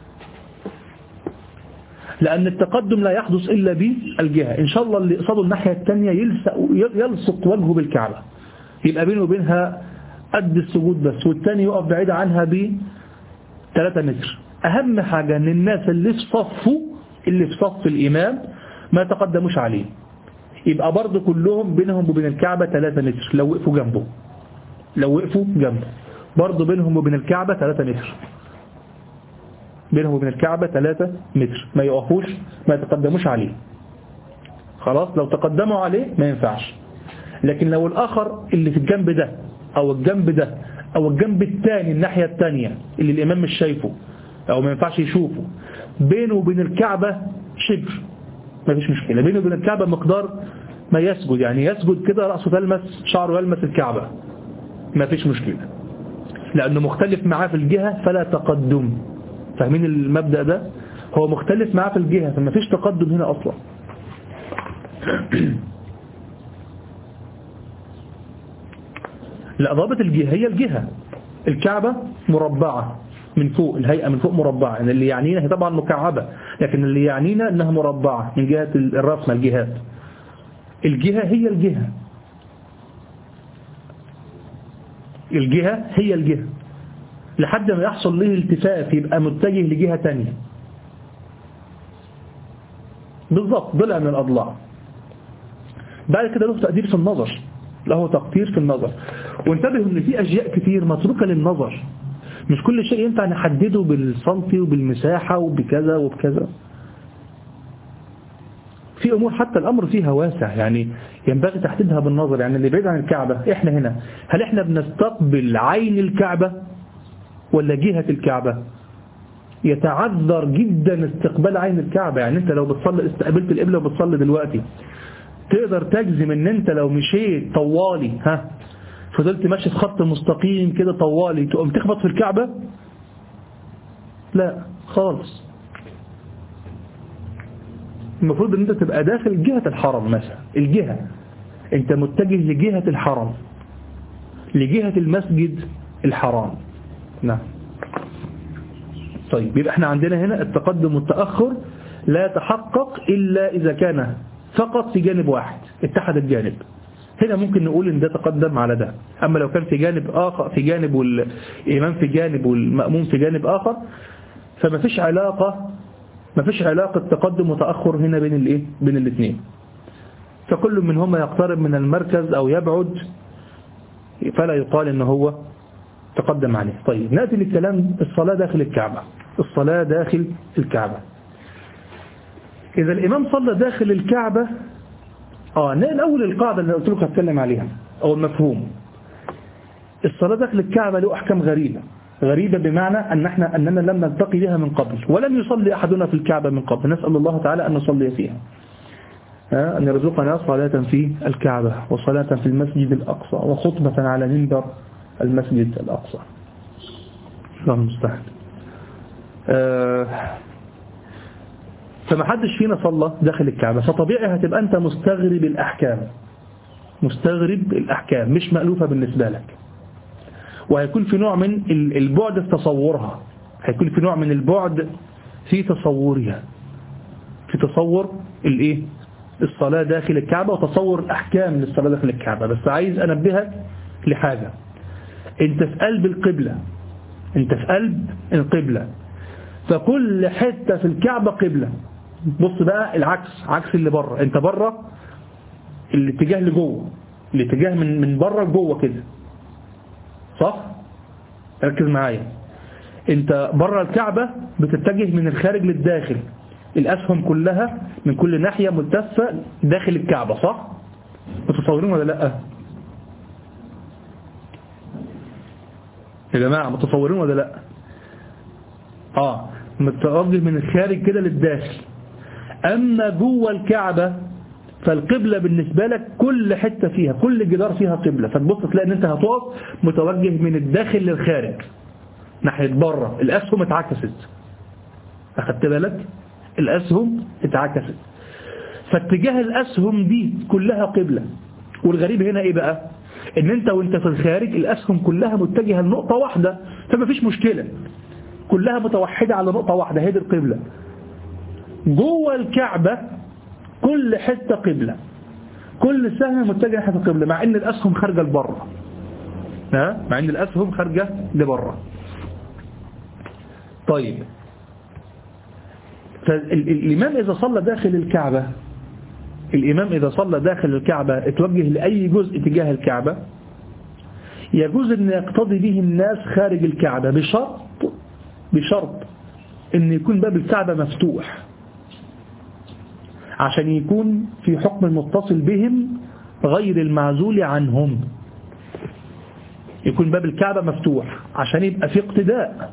لأن التقدم لا يحدث إلا بالجهة. إن شاء الله اللي قصده الناحية الثانية يلصق وجهه بالكعبة، يبقى بينه وبينها قد السجود بس، والثاني يقف بعيد عنها ب ثلاثة متر. أهم حاجة أن الناس اللي في صفه، اللي في صف الإمام ما تقدموش عليه، يبقى برضه كلهم بينهم وبين الكعبة ثلاثة متر. لو وقفوا جنبه، لو وقفوا جنبه برضه بينهم وبين الكعبة ثلاثة متر، بينهم وبين الكعبة ثلاثة متر، ما يقفوش، ما يتقدموش عليه. خلاص، لو تقدموا عليه ما ينفعش. لكن لو الآخر اللي في الجنب ده أو الجنب ده أو الجنب الثاني، الناحية الثانية اللي الإمام مش شايفه أو ما ينفعش يشوفه، بينه وبين الكعبة شبر، ما فيش مشكلة. بينه وبين الكعبة مقدار ما يسجد، يعني يسجد كده رأسه تلمس، شعره يلمس الكعبة، ما فيش مشكلة، لأنه مختلف معاه في الجهة فلا تقدم. فاهمين المبدأ ده؟ هو مختلف معاه في الجهة فما فيش تقدم هنا أصلا. لا، ضابط الجهة هي الجهة. الكعبة مربعة من فوق، الهيئة من فوق مربعة، يعني اللي يعنينا هي طبعا مكعبة، لكن اللي يعنينا انها مربعة من جهة الرسمة، الجهات. الجهة هي الجهة. الجهة هي الجهة لحد ما يحصل له التفاف يبقى متجه لجهة تانية بالضبط ضلع من الأضلاع. بعد كده له تقدير في النظر، له تقدير في النظر. وانتبهوا ان في أشياء كتير متروكة للنظر، مش كل شيء ينفع نحدده بالسنتي وبالمساحة وبكذا وبكذا. في أمور حتى الأمر فيها واسع، يعني ينبغي تحديدها بالنظر. يعني اللي بعيد عن الكعبة إحنا هنا، هل إحنا بنستقبل عين الكعبة ولا جهة الكعبة؟ يتعذر جدا استقبال عين الكعبة. يعني أنت لو بتصلي استقبلت القبلة وبتصلي دلوقتي، تقدر تجزم ان انت لو مشيت طوالي ها فضلت ماشي في خط مستقيم كده طوالي تقوم تخبط في الكعبة؟ لا خالص. المفروض ان انت تبقى داخل جهة الحرم مثلا، الجهة انت متجه لجهة الحرم، لجهة المسجد الحرام. نعم. طيب يبقى احنا عندنا هنا التقدم والتأخر لا يتحقق إلا إذا كان فقط في جانب واحد، اتحد الجانب. هنا ممكن نقول ان ده تقدم على ده. اما لو كان في جانب اخر، في جانب والامام في جانب والمأموم في جانب اخر، فما فيش علاقة ما فيش علاقة تقدم وتأخر هنا بين الايه بين الاثنين. فكل منهما يقترب من المركز او يبعد، فلا يقال ان هو تقدم عليه. طيب نأتي للكلام الصلاة داخل الكعبة. الصلاة داخل الكعبة، إذا الإمام صلى داخل الكعبة، آه الأول القاعدة اللي قلت لك هتكلم عليها أو المفهوم. الصلاة داخل الكعبة له أحكام غريبة، غريبة بمعنى أن احنا أننا لم نلتقي بها من قبل، ولم يصلي أحدنا في الكعبة من قبل. نسأل الله تعالى أن نصلي فيها، أن يرزقنا صلاة في الكعبة وصلاة في المسجد الأقصى وخطبة على منبر المسجد الأقصى. الله المستعان. آه فما حدش فينا صلى داخل الكعبة، فطبيعي هتبقى أنت مستغرب الأحكام، مستغرب الأحكام مش مألوفة بالنسبة لك، وهيكون في نوع من البعد في تصورها، هيكون في نوع من البعد في تصورها، في تصور الايه الصلاة داخل الكعبة وتصور الأحكام للصلاة داخل الكعبة. بس عايز أنبهك لحاجة، انت في قلب القبلة، انت في قلب القبلة، فكل حتة في الكعبة قبلة. بص بقى العكس، عكس اللي بره، انت بره الاتجاه لجوه، الاتجاه من من بره لجوه كده، صح؟ ركز معايا، انت بره الكعبة بتتجه من الخارج للداخل، الأسهم كلها من كل ناحية ملتفة داخل الكعبة، صح؟ متصورين ولا لا يا جماعة؟ متصورين ولا لا؟ اه متوجه من الخارج كده للداخل. أما جوه الكعبة فالقبلة بالنسبة لك كل حتة فيها، كل جدار فيها قبلة، فتبص تلاقي ان انت هتقف متوجه من الداخل للخارج ناحية بره. الأسهم اتعكست، أخدت بالك؟ الأسهم اتعكست، فاتجاه الأسهم دي كلها قبلة. والغريب هنا ايه بقى؟ ان انت وانت في الخارج الأسهم كلها متجهة لنقطة واحدة، فما فيش مشكلة، كلها متوحدة على نقطة واحدة، هي دي القبلة. جوه الكعبة كل حتة قبلة، كل سهم متجه ناحية القبلة، مع ان الأسهم خارجة لبره، ها مع ان الأسهم خارجة لبره. طيب فالإمام إذا صلى داخل الكعبة، الإمام إذا صلى داخل الكعبة اتوجه لأي جزء تجاه الكعبة، يجوز أن يقتضي به الناس خارج الكعبة بشرط بشرط أن يكون باب الكعبة مفتوح، عشان يكون في حكم المتصل بهم غير المعزول عنهم. يكون باب الكعبة مفتوح عشان يبقى في اقتداء،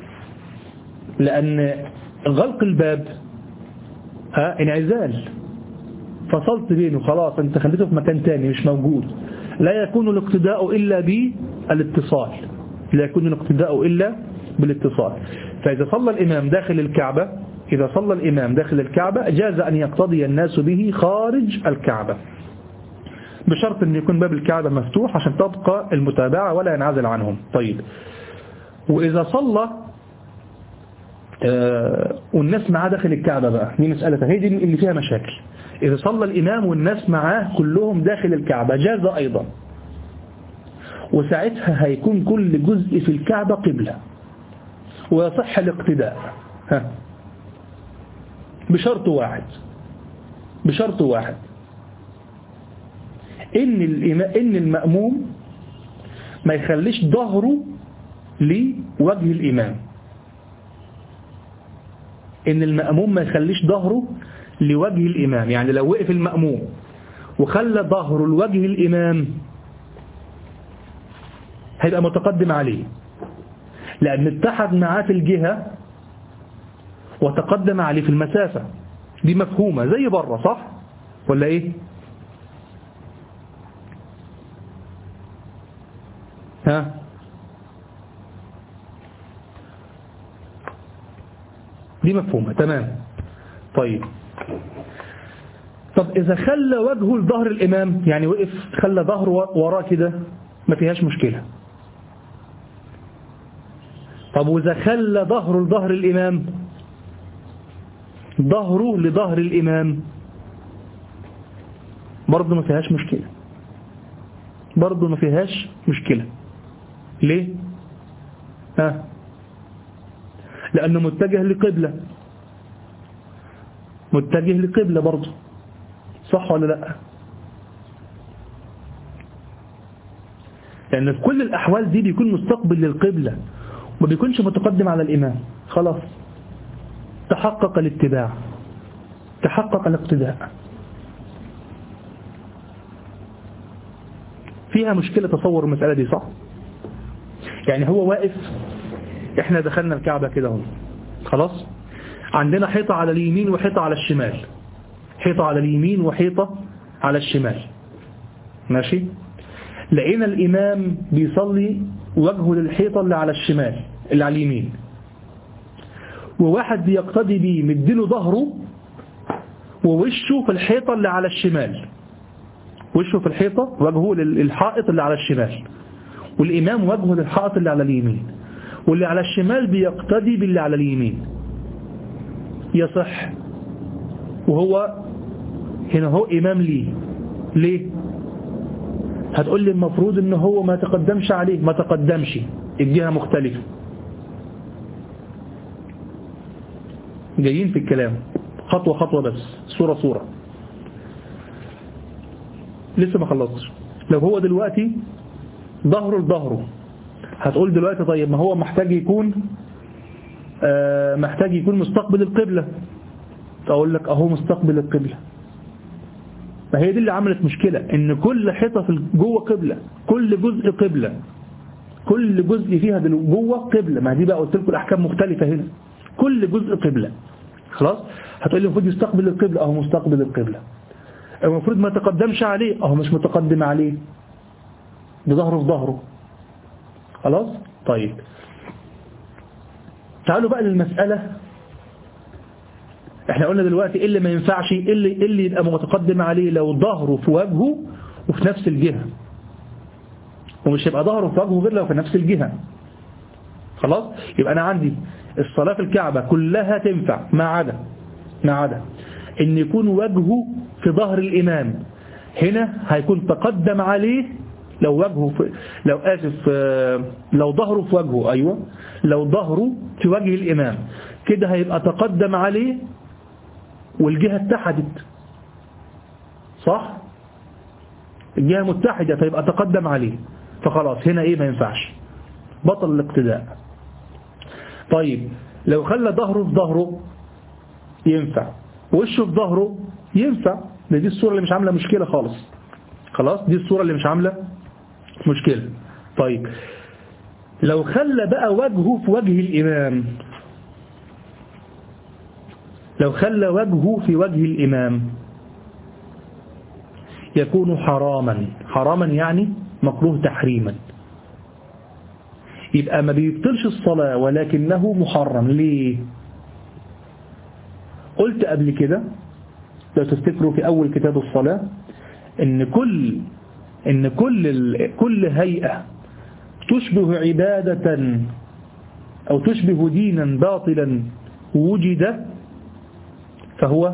لأن غلق الباب ها انعزال، فصلت بينه خلاص، انت خليته في مكان تاني مش موجود. لا يكون الاقتداء إلا بالاتصال، لا يكون الاقتداء إلا بالاتصال. فإذا صلى الإمام داخل الكعبة، إذا صلى الإمام داخل الكعبة جاز أن يقتضي الناس به خارج الكعبة، بشرط أن يكون باب الكعبة مفتوح عشان تبقى المتابعة ولا ينعزل عنهم. طيب وإذا صلى آه والناس معاه داخل الكعبة بقى، دي مسألة هي دي اللي فيها مشاكل. إذا صلى الإمام والناس معاه كلهم داخل الكعبة جاز أيضا، وساعتها هيكون كل جزء في الكعبة قبلة ويصح الاقتداء. ها بشرط واحد بشرط واحد إن إن المأموم ما يخليش ظهره لوجه الإمام. إن المأموم ما يخليش ظهره لوجه الإمام، يعني لو وقف المأموم وخلى ظهره لوجه الإمام هيبقى متقدم عليه، لأن اتحد معاه في الجهة وتقدم عليه في المسافة. دي مفهومة زي بره، صح ولا إيه؟ ها دي مفهومة تمام. طيب طب إذا خلى وجهه لظهر الإمام، يعني وقف خلى ظهره وراه كده، ما فيهاش مشكلة. طب وإذا خلى ظهره لظهر الإمام، ظهره لظهر الإمام، برضه ما فيهاش مشكلة، برضه ما فيهاش مشكلة. ليه؟ ها لأنه متجه لقبلة، متجه لقبلة برضه، صح ولا لا؟ لأن في كل الأحوال دي بيكون مستقبل للقبلة وما بيكونش متقدم على الإمام. خلاص تحقق الاتباع، تحقق الاقتداء. فيها مشكلة تصور المسألة دي، صح؟ يعني هو واقف، احنا دخلنا الكعبة كده اهو، خلاص عندنا حيطة على اليمين وحيطة على الشمال، حيطة على اليمين وحيطة على الشمال، ماشي. لقينا الإمام بيصلي وجهه للحيطة اللي على الشمال اللي على اليمين، وواحد بيقتدي بيه مديله ظهره ووشه في الحيطة اللي على الشمال، وشه في الحيطة وجهه للحائط اللي على الشمال، والإمام وجهه للحائط اللي على اليمين، واللي على الشمال بيقتدي باللي على اليمين. يصح، وهو هنا هو إمام ليه. ليه؟ هتقول لي المفروض ان هو ما تقدمش عليه، ما تقدمش، الجهة مختلفة. جايين في الكلام خطوة خطوة بس، صورة صورة، لسه ما خلصتش. لو هو دلوقتي ظهره لظهره، هتقول دلوقتي طيب ما هو محتاج يكون آه محتاج يكون مستقبل القبلة. اقول لك اهو مستقبل القبلة. ما هي دي اللي عملت مشكلة، ان كل حيطة في جوه قبلة، كل جزء قبلة، كل جزء فيها جوه قبلة. ما دي بقى قلت لكم الاحكام مختلفة هنا، كل جزء قبلة. خلاص هتقول لي المفروض يستقبل القبلة، اهو مستقبل القبلة. المفروض ما تقدمش عليه، اهو مش متقدم عليه، بظهره في ظهره. خلاص طيب تعالوا بقى للمسألة. احنا قلنا دلوقتي ايه اللي ما ينفعش، ايه اللي, إيه اللي يبقى متقدم عليه لو ظهره في وجهه وفي نفس الجهة، ومش يبقى ظهره في وجهه غير لو في نفس الجهة. خلاص يبقى انا عندي الصلاة في الكعبة كلها تنفع ما عدا ما عدا ان يكون وجهه في ظهر الامام. هنا هيكون تقدم عليه لو وجهه في لو اسف لو ظهره في وجهه، ايوه لو ظهره في وجه الامام كده هيبقى تقدم عليه والجهة اتحدت، صح؟ الجهة متحدة فيبقى تقدم عليه، فخلاص هنا ايه ما ينفعش، بطل الاقتداء. طيب لو خلى ظهره في ظهره ينفع، وشه في ظهره ينفع. دي الصورة اللي مش عاملة مشكلة خالص. خلاص دي الصورة اللي مش عاملة مشكلة. طيب لو خلى بقى وجهه في وجه الإمام، لو خلى وجهه في وجه الإمام يكون حراما. حراما يعني مكروه تحريما، يبقى ما بيبطلش الصلاة ولكنه محرم. ليه؟ قلت قبل كده لو تفتكروا في أول كتاب الصلاة إن كل إن كل كل هيئة تشبه عبادة أو تشبه دينا باطلا وجد فهو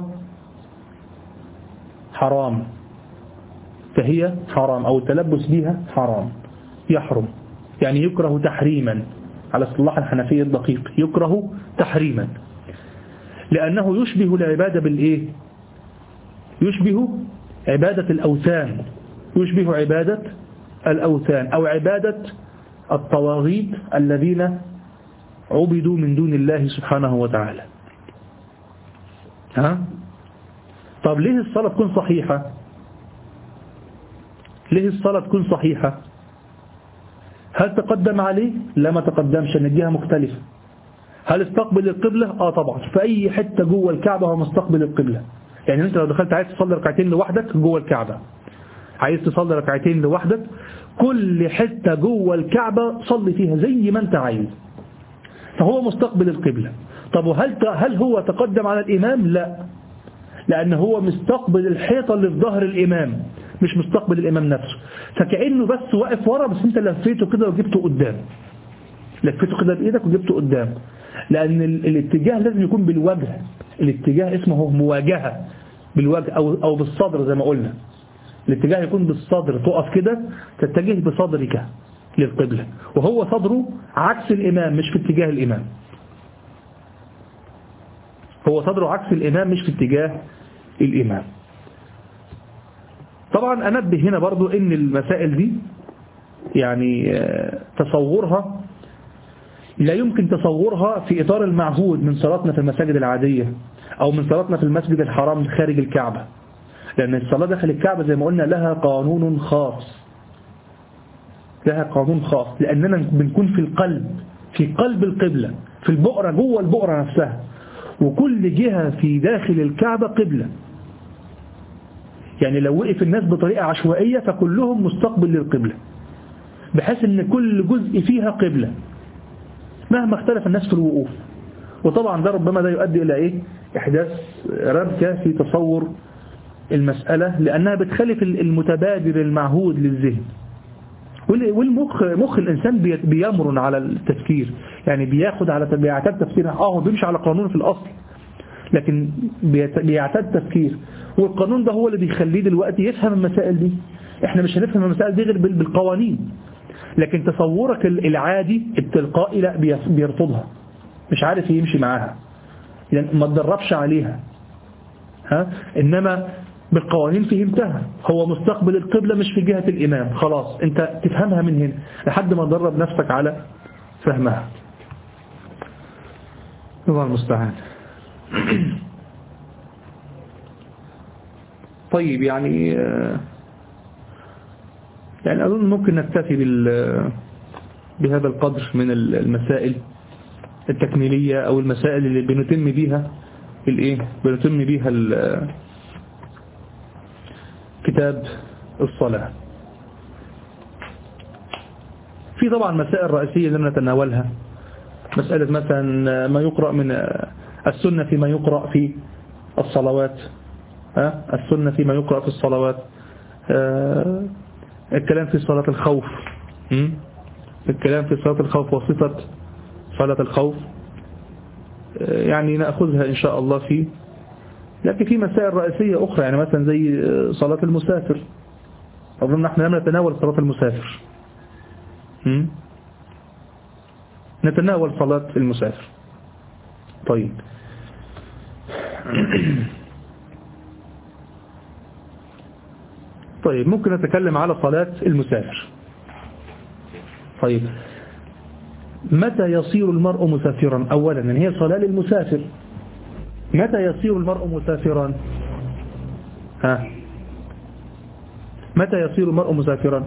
حرام، فهي حرام، أو التلبس بها حرام. يحرم، يعني يكره تحريما على اصطلاح الحنفية الدقيق، يكره تحريما لأنه يشبه العبادة بالإيه؟ يشبه عبادة الأوثان، يشبه عبادة الأوثان أو عبادة الطواغيت الذين عبدوا من دون الله سبحانه وتعالى. ها؟ طب ليه الصلاة تكون صحيحة؟ ليه الصلاة تكون صحيحة؟ هل تقدم عليه؟ لا ما تقدمش، ان الجهة مختلفة. هل استقبل القبلة؟ اه طبعا، في اي حتة جوه الكعبة هو مستقبل القبلة. يعني انت لو دخلت عايز تصلي ركعتين لوحدك جوه الكعبة، عايز تصلي ركعتين لوحدك، كل حتة جوه الكعبة صلي فيها زي ما انت عايز، فهو مستقبل القبلة. طب وهل هل هو تقدم على الإمام؟ لا، لأن هو مستقبل الحيطة اللي في ظهر الإمام، مش مستقبل الإمام نفسه. فكأنه بس واقف ورا، بس انت لفيته كده وجبته قدام، لفيته كده بإيدك وجبته قدام، لأن الاتجاه لازم يكون بالوجه. الاتجاه اسمه مواجهة بالوجه أو أو بالصدر زي ما قلنا. الاتجاه يكون بالصدر، تقف كده تتجه بصدرك للقبلة، وهو صدره عكس الإمام مش في اتجاه الإمام. هو صدره عكس الإمام مش في اتجاه الإمام. طبعا أنبه هنا برضو إن المسائل دي يعني تصورها لا يمكن تصورها في إطار المعهود من صلاتنا في المساجد العادية أو من صلاتنا في المسجد الحرام خارج الكعبة، لأن الصلاة داخل الكعبة زي ما قلنا لها قانون خاص، لها قانون خاص، لأننا بنكون في القلب، في قلب القبلة، في البؤرة، جوه البؤرة نفسها، وكل جهة في داخل الكعبة قبلة. يعني لو وقف الناس بطريقة عشوائية فكلهم مستقبل للقبلة، بحيث ان كل جزء فيها قبلة مهما اختلف الناس في الوقوف. وطبعا ده ربما ده يؤدي الى ايه؟ احداث ربكة في تصور المسألة، لانها بتخالف المتبادر المعهود للذهن. والمخ مخ الانسان بيمرن على التفكير، يعني بياخد على بيعتاد تفكير، اه هو بيمشي على قانون في الاصل، لكن بيعتاد تفكير، والقانون ده هو اللي بيخليه دلوقتي يفهم المسائل دي. احنا مش هنفهم المسائل دي غير بالقوانين، لكن تصورك العادي التلقائي لا بيرفضها، مش عارف يمشي معاها، يعني ما تدربش عليها. ها؟ انما بالقوانين فهمتها، هو مستقبل القبلة مش في جهة الإمام، خلاص انت تفهمها من هنا لحد ما تدرب نفسك على فهمها. الله المستعان. طيب يعني يعني أظن ممكن نكتفي بهذا القدر من المسائل التكميلية أو المسائل اللي بنتم بيها الإيه بنتم بيها كتاب الصلاة. في طبعا مسائل رئيسية لم نتناولها، مسألة مثلا ما يقرأ من السنة فيما يقرأ في الصلوات، ها السنة فيما يقرأ في الصلوات، الكلام في صلاة الخوف، الكلام في صلاة الخوف وصفة صلاة الخوف، يعني نأخذها إن شاء الله فيه. لكن في مسائل رئيسية أخرى، يعني مثلا زي صلاة المسافر، أظن نحن لم نتناول صلاة المسافر، نتناول صلاة المسافر. طيب طيب ممكن نتكلم على صلاة المسافر. طيب متى يصير المرء مسافرا؟ أولا يعني هي صلاة للمسافر، متى يصير المرء مسافرا؟ ها متى يصير المرء مسافرا؟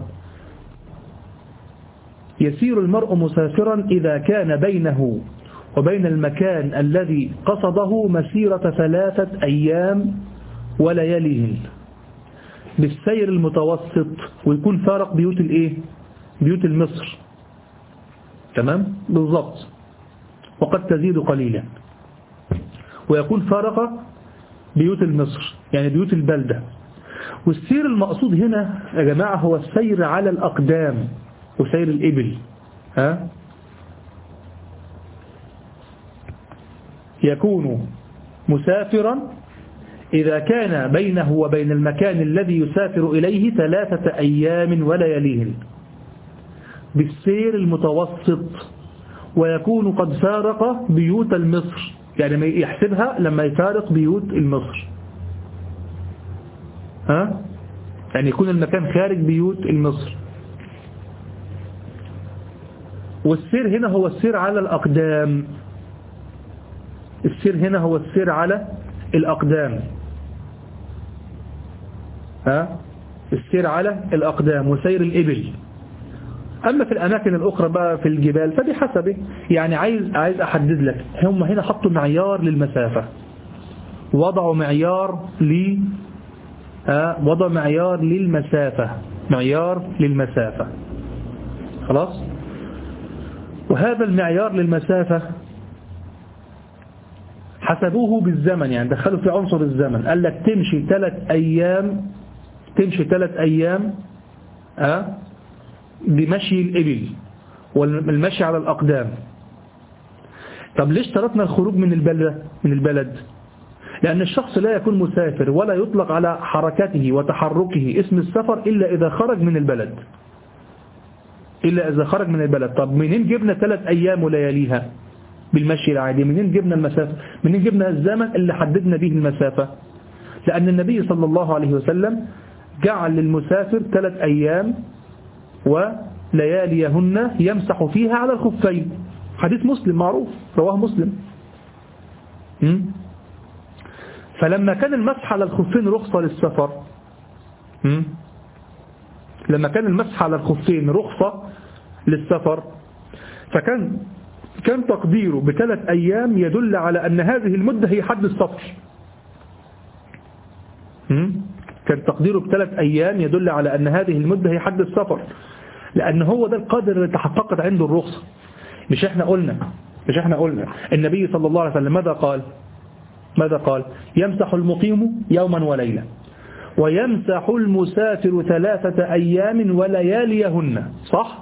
يصير المرء مسافرا إذا كان بينه وبين المكان الذي قصده مسيرة ثلاثة أيام ولياليهن بالسير المتوسط، ويكون فارق بيوت الايه بيوت المصر، تمام بالضبط، وقد تزيد قليلا، ويكون فارق بيوت المصر يعني بيوت البلدة. والسير المقصود هنا يا جماعة هو السير على الأقدام وسير الإبل. ها يكون مسافرا إذا كان بينه وبين المكان الذي يسافر إليه ثلاثة أيام ولياليهن. بالسير المتوسط ويكون قد فارق بيوت المصر، يعني يحسبها لما يفارق بيوت المصر، ها؟ يعني يكون المكان خارج بيوت المصر. والسير هنا هو السير على الأقدام، السير هنا هو السير على الأقدام، ها؟ السير على الأقدام وسير الإبل. أما في الأماكن الأخرى بقى في الجبال فدي حسبه، يعني عايز عايز أحدد لك، هم هنا حطوا معيار للمسافة، وضعوا معيار ل ها وضع معيار للمسافة، معيار للمسافة، خلاص. وهذا المعيار للمسافة حسبوه بالزمن، يعني دخلوا في عنصر الزمن، قال لك تمشي ثلاث أيام، تمشي ثلاث أيام أه؟ بمشي الإبل والمشي على الأقدام. طب ليش اشترطنا الخروج من البلد من البلد؟ لأن الشخص لا يكون مسافر ولا يطلق على حركته وتحركه اسم السفر إلا إذا خرج من البلد، إلا إذا خرج من البلد. طب منين جبنا ثلاث أيام ولياليها بالمشي العادي؟ منين جبنا المسافة؟ منين جبنا الزمن اللي حددنا به المسافة؟ لأن النبي صلى الله عليه وسلم جعل للمسافر ثلاث أيام ولياليهن يمسح فيها على الخفين، حديث مسلم معروف رواه مسلم. م? فلما كان المسح على الخفين رخصة للسفر، م? لما كان المسح على الخفين رخصة للسفر، فكان كان تقديره بثلاث أيام يدل على أن هذه المدة هي حد السفر. م? كان تقديره بثلاث أيام يدل على أن هذه المدة هي حد السفر، لأن هو ده القدر اللي تحققت عنده الرخصة. مش احنا قلنا مش احنا قلنا النبي صلى الله عليه وسلم ماذا قال؟ ماذا قال؟ يمسح المقيم يوما وليلة ويمسح المسافر ثلاثة أيام ولياليهن، صح؟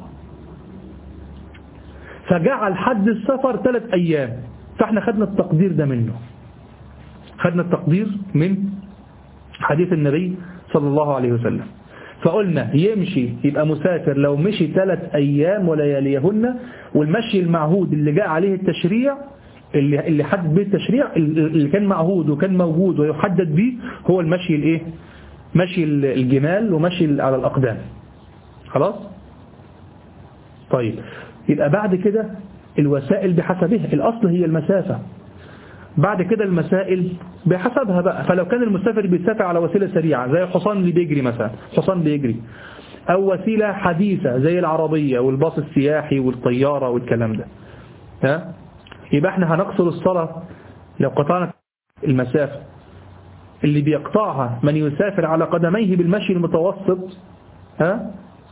فجعل حد السفر ثلاث أيام، فاحنا خدنا التقدير ده منه، خدنا التقدير من حديث النبي صلى الله عليه وسلم. فقلنا يمشي يبقى مسافر لو مشي ثلاث أيام ولياليهن، والمشي المعهود اللي جاء عليه التشريع اللي اللي حدد به التشريع اللي كان معهود وكان موجود ويحدد به هو المشي الايه؟ مشي الجمال ومشي على الأقدام، خلاص. طيب يبقى بعد كده الوسائل بحسبها، الأصل هي المسافة، بعد كده المسائل بحسبها بقى. فلو كان المسافر بيسافر على وسيلة سريعة زي الحصان اللي بيجري مثلا، حصان بيجري، أو وسيلة حديثة زي العربية والباص السياحي والطيارة والكلام ده، ها؟ يبقى احنا هنقصر الصلاة لو قطعنا المسافة اللي بيقطعها من يسافر على قدميه بالمشي المتوسط، ها؟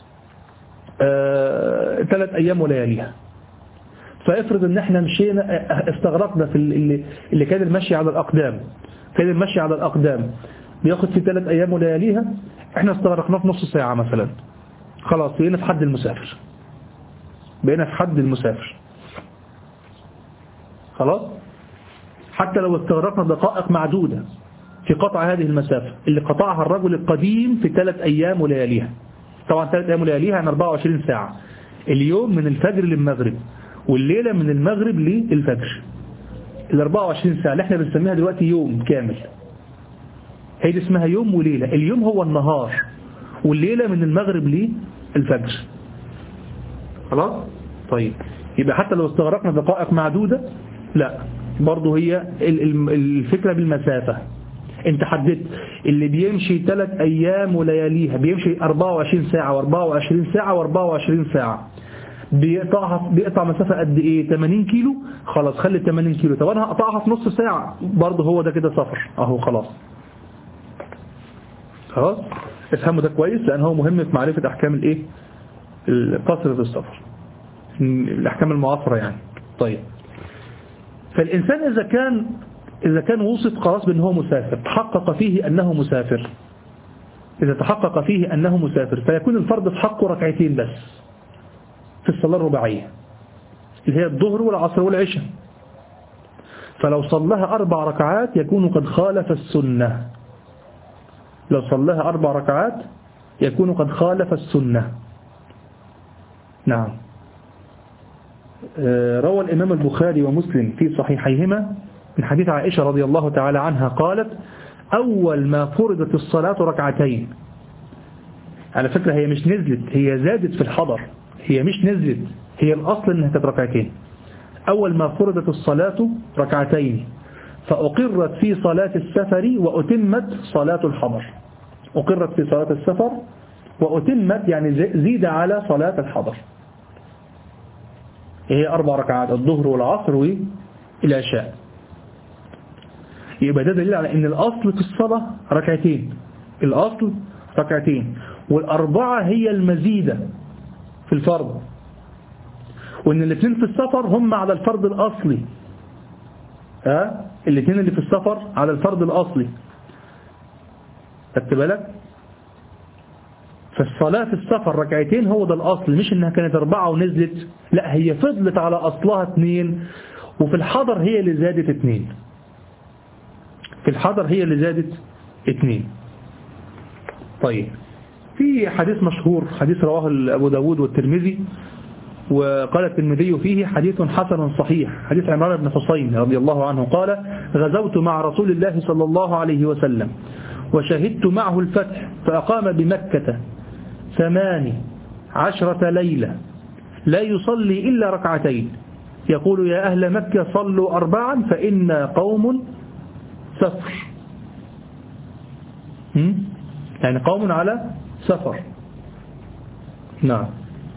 آه... ثلاث أيام ولياليها. فافرض ان احنا مشينا استغرقنا في اللي, اللي كان المشي على الأقدام، كان المشي على الأقدام بياخد في ثلاث أيام ولياليها، احنا استغرقناه في نص ساعة مثلا، خلاص بقينا في حد المسافر، بقينا في حد المسافر، خلاص. حتى لو استغرقنا دقائق معدودة في قطع هذه المسافة اللي قطعها الرجل القديم في ثلاث أيام ولياليها. طبعا ثلاث أيام ولياليها عن أربعة وعشرين ساعة، اليوم من الفجر للمغرب والليلة من المغرب للفجر، ال أربعة وعشرين ساعة اللي احنا بنسميها دلوقتي يوم كامل، هي دي اسمها يوم وليلة. اليوم هو النهار والليلة من المغرب للفجر، خلاص. طيب يبقى حتى لو استغرقنا دقائق معدودة لا، برضه هي الفكرة بالمسافة. انت حددت اللي بيمشي ثلاث أيام ولياليها بيمشي أربعة وعشرين ساعة وأربعة وعشرين ساعة وأربعة وعشرين ساعة، بيقطعها بيقطع مسافة قد ايه؟ ثمانين كيلو، خلاص خلي ثمانين كيلو. طب انا هقطعها في نص ساعة، برضه هو ده كده سفر اهو، خلاص خلاص. افهموا ده كويس لان هو مهم في معرفة احكام الايه؟ القصر في السفر، الاحكام المعاصرة يعني. طيب فالانسان اذا كان اذا كان وصف خلاص بان هو مسافر، تحقق فيه انه مسافر، اذا تحقق فيه انه مسافر فيكون الفرض في حقه ركعتين بس في الصلاة الرباعية اللي هي الظهر والعصر والعشاء. فلو صلىها أربع ركعات يكون قد خالف السنة، لو صلىها أربع ركعات يكون قد خالف السنة، نعم. روى الإمام البخاري ومسلم في صحيحيهما من حديث عائشة رضي الله تعالى عنها قالت أول ما فرضت الصلاة ركعتين. على فكرة هي مش نزلت، هي زادت في الحضر، هي مش نزلت، هي الأصل أنها كانت ركعتين. أول ما فرضت الصلاة ركعتين فأقرت في صلاة السفر وأتمت صلاة الحضر. أقرت في صلاة السفر وأتمت يعني زيد على صلاة الحضر. هي أربع ركعات، الظهر والعصر والعشاء. يبقى ده دليل على أن الأصل في الصلاة ركعتين، الأصل ركعتين، والأربعة هي المزيدة في الفرض، وأن الاثنين في السفر هم على الفرض الأصلي. أه؟ الاثنين اللي في السفر على الفرض الأصلي. خدت بالك؟ فالصلاة في السفر ركعتين هو ده الأصل، مش إنها كانت أربعة ونزلت، لا هي فضلت على أصلها اثنين، وفي الحضر هي اللي زادت اثنين. في الحضر هي اللي زادت اثنين. طيب، في حديث مشهور، حديث رواه أبو داود والترمذي، وقال الترمذي فيه حديث حسن صحيح، حديث عمران بن حسين رضي الله عنه قال: غزوت مع رسول الله صلى الله عليه وسلم وشهدت معه الفتح، فأقام بمكة ثمان عشرة ليلة لا يصلي إلا ركعتين، يقول: يا أهل مكة صلوا أربعا فإنا قوم سفر. يعني قوم على سفر. نعم.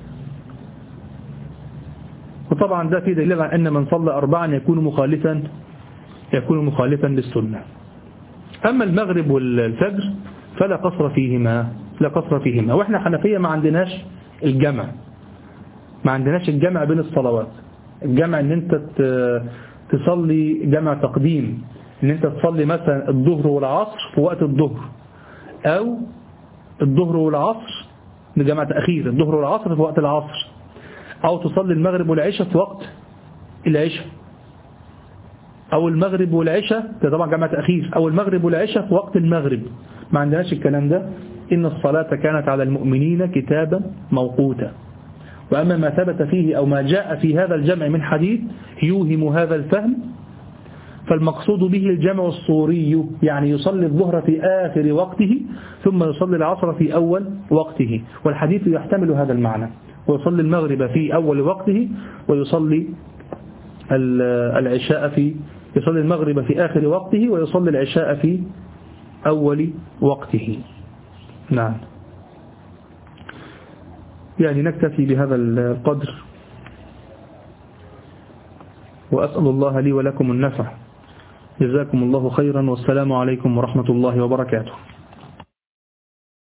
وطبعا ده في دليل على أن من صلى أربعا يكون مخالفا يكون مخالفا للسنة. أما المغرب والفجر فلا قصر فيهما لا قصر فيهما وإحنا حنفية ما عندناش الجمع ما عندناش الجمع بين الصلوات. الجمع ان انت تصلي جمع تقديم، ان انت تصلي مثلا الظهر والعصر في وقت الظهر، او الظهر والعصر بجمع تأخير، الظهر والعصر في وقت العصر، او تصلي المغرب والعشاء في وقت العشاء، او المغرب والعشاء ده طبعا جمع تأخير، او المغرب والعشاء في وقت المغرب. ما عندناش الكلام ده. إن الصلاة كانت على المؤمنين كتابا موقوتا. وأما ما ثبت فيه أو ما جاء في هذا الجمع من حديث يوهم هذا الفهم، فالمقصود به الجمع الصوري، يعني يصلي الظهر في آخر وقته ثم يصلي العصر في أول وقته، والحديث يحتمل هذا المعنى، ويصلي المغرب في أول وقته ويصلي العشاء في يصلي المغرب في آخر وقته ويصلي العشاء في أول وقته. نعم. يعني نكتفي بهذا القدر، وأسأل الله لي ولكم النفع. جزاكم الله خيرا، والسلام عليكم ورحمة الله وبركاته.